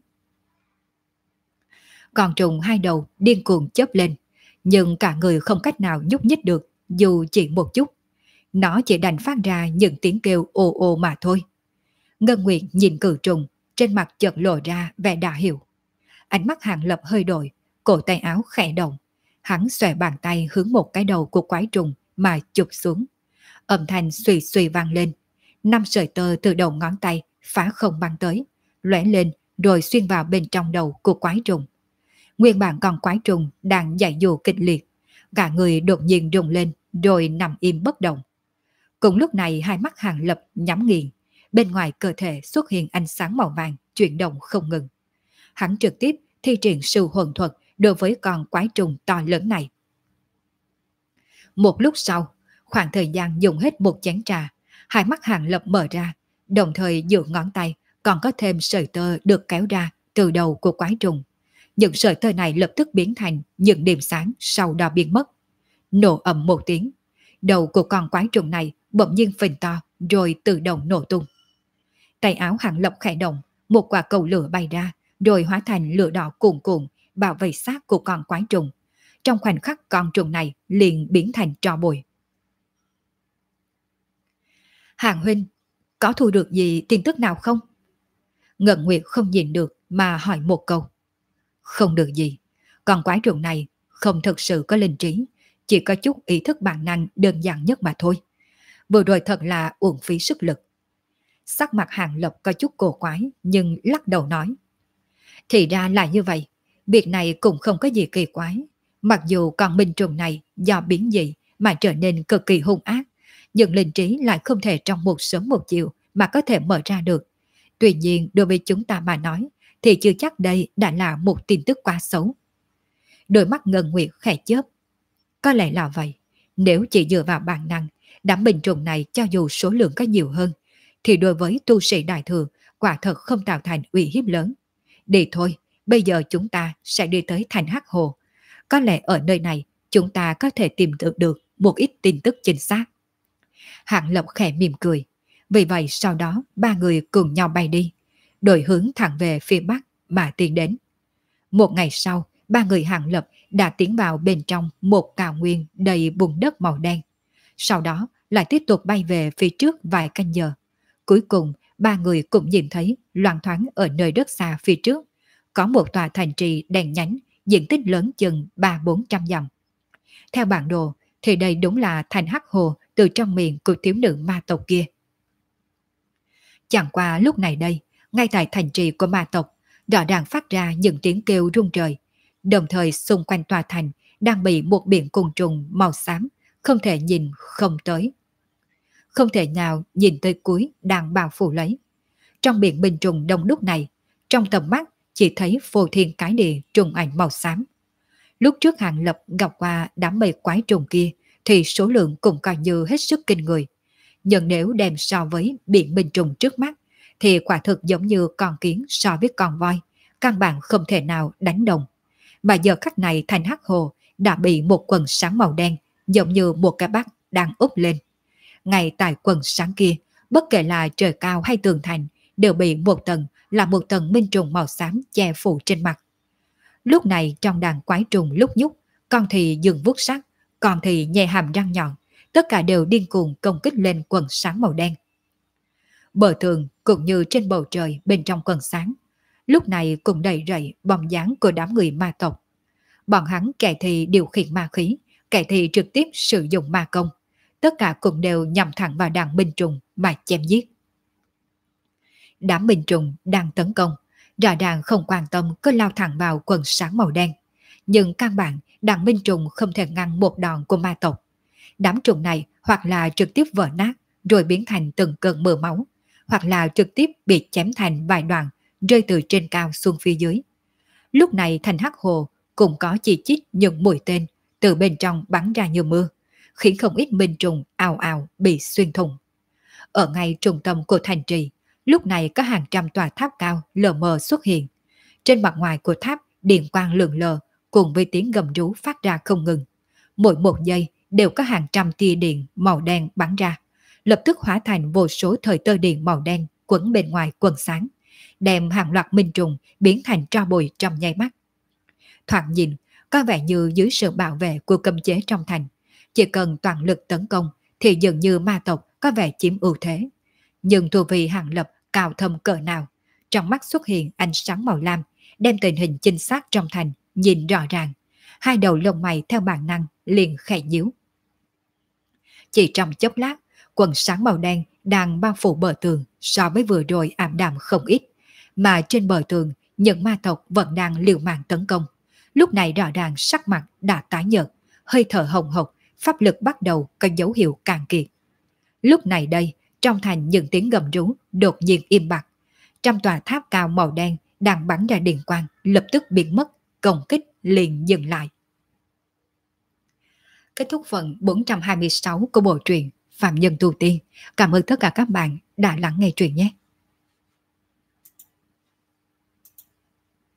Speaker 1: Con trùng hai đầu điên cuồng chớp lên, nhưng cả người không cách nào nhúc nhích được, dù chỉ một chút. Nó chỉ đành phát ra những tiếng kêu ồ ồ mà thôi. Ngân Nguyệt nhìn cử trùng, trên mặt chợt lộ ra vẻ đã hiểu. Ánh mắt Hàng Lập hơi đổi, cổ tay áo khẽ động. Hắn xòe bàn tay hướng một cái đầu của quái trùng mà chụp xuống. Âm thanh xùy xùy vang lên. 5 sợi tơ từ đầu ngón tay phá không băng tới, lóe lên rồi xuyên vào bên trong đầu của quái trùng. Nguyên bản con quái trùng đang giãy giụa kịch liệt, cả người đột nhiên rung lên rồi nằm im bất động. Cùng lúc này hai mắt Hàng Lập nhắm nghiền, bên ngoài cơ thể xuất hiện ánh sáng màu vàng chuyển động không ngừng. Hắn trực tiếp thi triển sư hồn thuật đối với con quái trùng to lớn này. Một lúc sau, khoảng thời gian dùng hết một chén trà, hai mắt Hàng Lập mở ra, đồng thời giữa ngón tay còn có thêm sợi tơ được kéo ra từ đầu của quái trùng. Những sợi tơ này lập tức biến thành những điểm sáng sau đó biến mất. Nổ ầm một tiếng, đầu của con quái trùng này bỗng nhiên phình to rồi tự động nổ tung. Tay áo Hàng Lập khẽ động, một quả cầu lửa bay ra, rồi hóa thành lửa đỏ cuồn cuộn bao vây xác của con quái trùng. Trong khoảnh khắc con trùng này liền biến thành tro bụi. Hàng huynh, có thu được gì tin tức nào không? Ngân Nguyệt không nhìn được mà hỏi một câu. Không được gì, con quái trùng này không thực sự có linh trí, chỉ có chút ý thức bản năng đơn giản nhất mà thôi. Vừa rồi thật là uổng phí sức lực. Sắc mặt Hàng Lập có chút cổ quái nhưng lắc đầu nói. Thì ra là như vậy, việc này cũng không có gì kỳ quái. Mặc dù con minh trùng này do biến dị mà trở nên cực kỳ hung ác, nhưng linh trí lại không thể trong một sớm một chiều mà có thể mở ra được. Tuy nhiên đối với chúng ta mà nói thì chưa chắc đây đã là một tin tức quá xấu. Đôi mắt Ngân Nguyệt khẽ chớp. Có lẽ là vậy, nếu chỉ dựa vào bản năng, đám minh trùng này cho dù số lượng có nhiều hơn, thì đối với tu sĩ đại thừa quả thật không tạo thành uy hiếp lớn. Đi thôi, bây giờ chúng ta sẽ đi tới thành Hắc Hồ. Có lẽ ở nơi này chúng ta có thể tìm được một ít tin tức chính xác. Hạng Lập khẽ mỉm cười. Vì vậy sau đó ba người cùng nhau bay đi, đổi hướng thẳng về phía bắc mà tiến đến. Một ngày sau, ba người Hạng Lập đã tiến vào bên trong một cao nguyên đầy bùn đất màu đen. Sau đó lại tiếp tục bay về phía trước vài canh giờ. Cuối cùng, ba người cũng nhìn thấy loạng thoáng ở nơi đất xa phía trước, có một tòa thành trì đèn nhánh, diện tích lớn chừng 300-400 dặm. Theo bản đồ, thì đây đúng là thành Hắc Hồ từ trong miệng của thiếu nữ ma tộc kia. Chẳng qua lúc này đây, ngay tại thành trì của ma tộc, rõ ràng phát ra những tiếng kêu rung trời. Đồng thời xung quanh tòa thành đang bị một biển côn trùng màu xám, không thể nhìn không tới. Không thể nào nhìn tới cuối đang bao phủ lấy. Trong biển bình trùng đông đúc này, trong tầm mắt chỉ thấy phô thiên cái địa trùng ảnh màu xám. Lúc trước Hàng Lập gặp qua đám bầy quái trùng kia thì số lượng cũng coi như hết sức kinh người. Nhưng nếu đem so với biển bình trùng trước mắt thì quả thực giống như con kiến so với con voi, căn bản không thể nào đánh đồng. Mà giờ khắc này thành Hắc Hồ đã bị một quần sáng màu đen giống như một cái bát đang úp lên. Ngay tại quần sáng kia, bất kể là trời cao hay tường thành đều bị một tầng minh trùng màu xám che phủ trên mặt. Lúc này trong đàn quái trùng lúc nhúc, con thì dừng vuốt sắc, con thì nhè hàm răng nhọn, tất cả đều điên cuồng công kích lên quần sáng màu đen. Bờ tường cũng như trên bầu trời bên trong quần sáng, lúc này cũng đầy rẫy bóng dáng của đám người ma tộc. Bọn hắn kẻ thì điều khiển ma khí, kẻ thì trực tiếp sử dụng ma công, tất cả cũng đều nhằm thẳng vào đàn minh trùng mà chém giết. Đám minh trùng đang tấn công, rõ ràng không quan tâm cứ lao thẳng vào quần sáng màu đen. Nhưng căn bản đàn minh trùng không thể ngăn một đòn của ma tộc. Đám trùng này hoặc là trực tiếp vỡ nát rồi biến thành từng cơn mưa máu, hoặc là trực tiếp bị chém thành vài đoạn rơi từ trên cao xuống phía dưới. Lúc này thành Hắc Hồ cũng có chỉ chít những mũi tên từ bên trong bắn ra như mưa, khiến không ít minh trùng ào ào bị xuyên thủng. Ở ngay trung tâm của thành trì, lúc này có hàng trăm tòa tháp cao lờ mờ xuất hiện. Trên mặt ngoài của tháp điện quang lượn lờ cùng với tiếng gầm rú phát ra không ngừng. Mỗi một giây đều có hàng trăm tia điện màu đen bắn ra, lập tức hóa thành vô số thời tơ điện màu đen quấn bên ngoài quần sáng, đem hàng loạt minh trùng biến thành tro bụi trong nháy mắt. Thoạt nhìn, có vẻ như dưới sự bảo vệ của cấm chế trong thành, chỉ cần toàn lực tấn công thì dường như ma tộc có vẻ chiếm ưu thế. Nhưng tu vi Hàng Lập cao thâm cỡ nào, trong mắt xuất hiện ánh sáng màu lam, đem tình hình chính xác trong thành nhìn rõ ràng. Hai đầu lông mày theo bản năng liền khẽ nhíu. Chỉ trong chốc lát, quần sáng màu đen đang bao phủ bờ tường so với vừa rồi ảm đạm không ít, mà trên bờ tường những ma tộc vẫn đang liều mạng tấn công. Lúc này rõ ràng sắc mặt đã tái nhợt, hơi thở hồng hộc, pháp lực bắt đầu có dấu hiệu cạn kiệt. Lúc này đây, trong thành những tiếng gầm rú đột nhiên im bặt. Trong tòa tháp cao màu đen đang bắn ra điện quang lập tức biến mất, công kích liền dừng lại. Kết thúc phần 426 của bộ truyện Phạm Nhân Tu Tiên. Cảm ơn tất cả các bạn đã lắng nghe truyện nhé.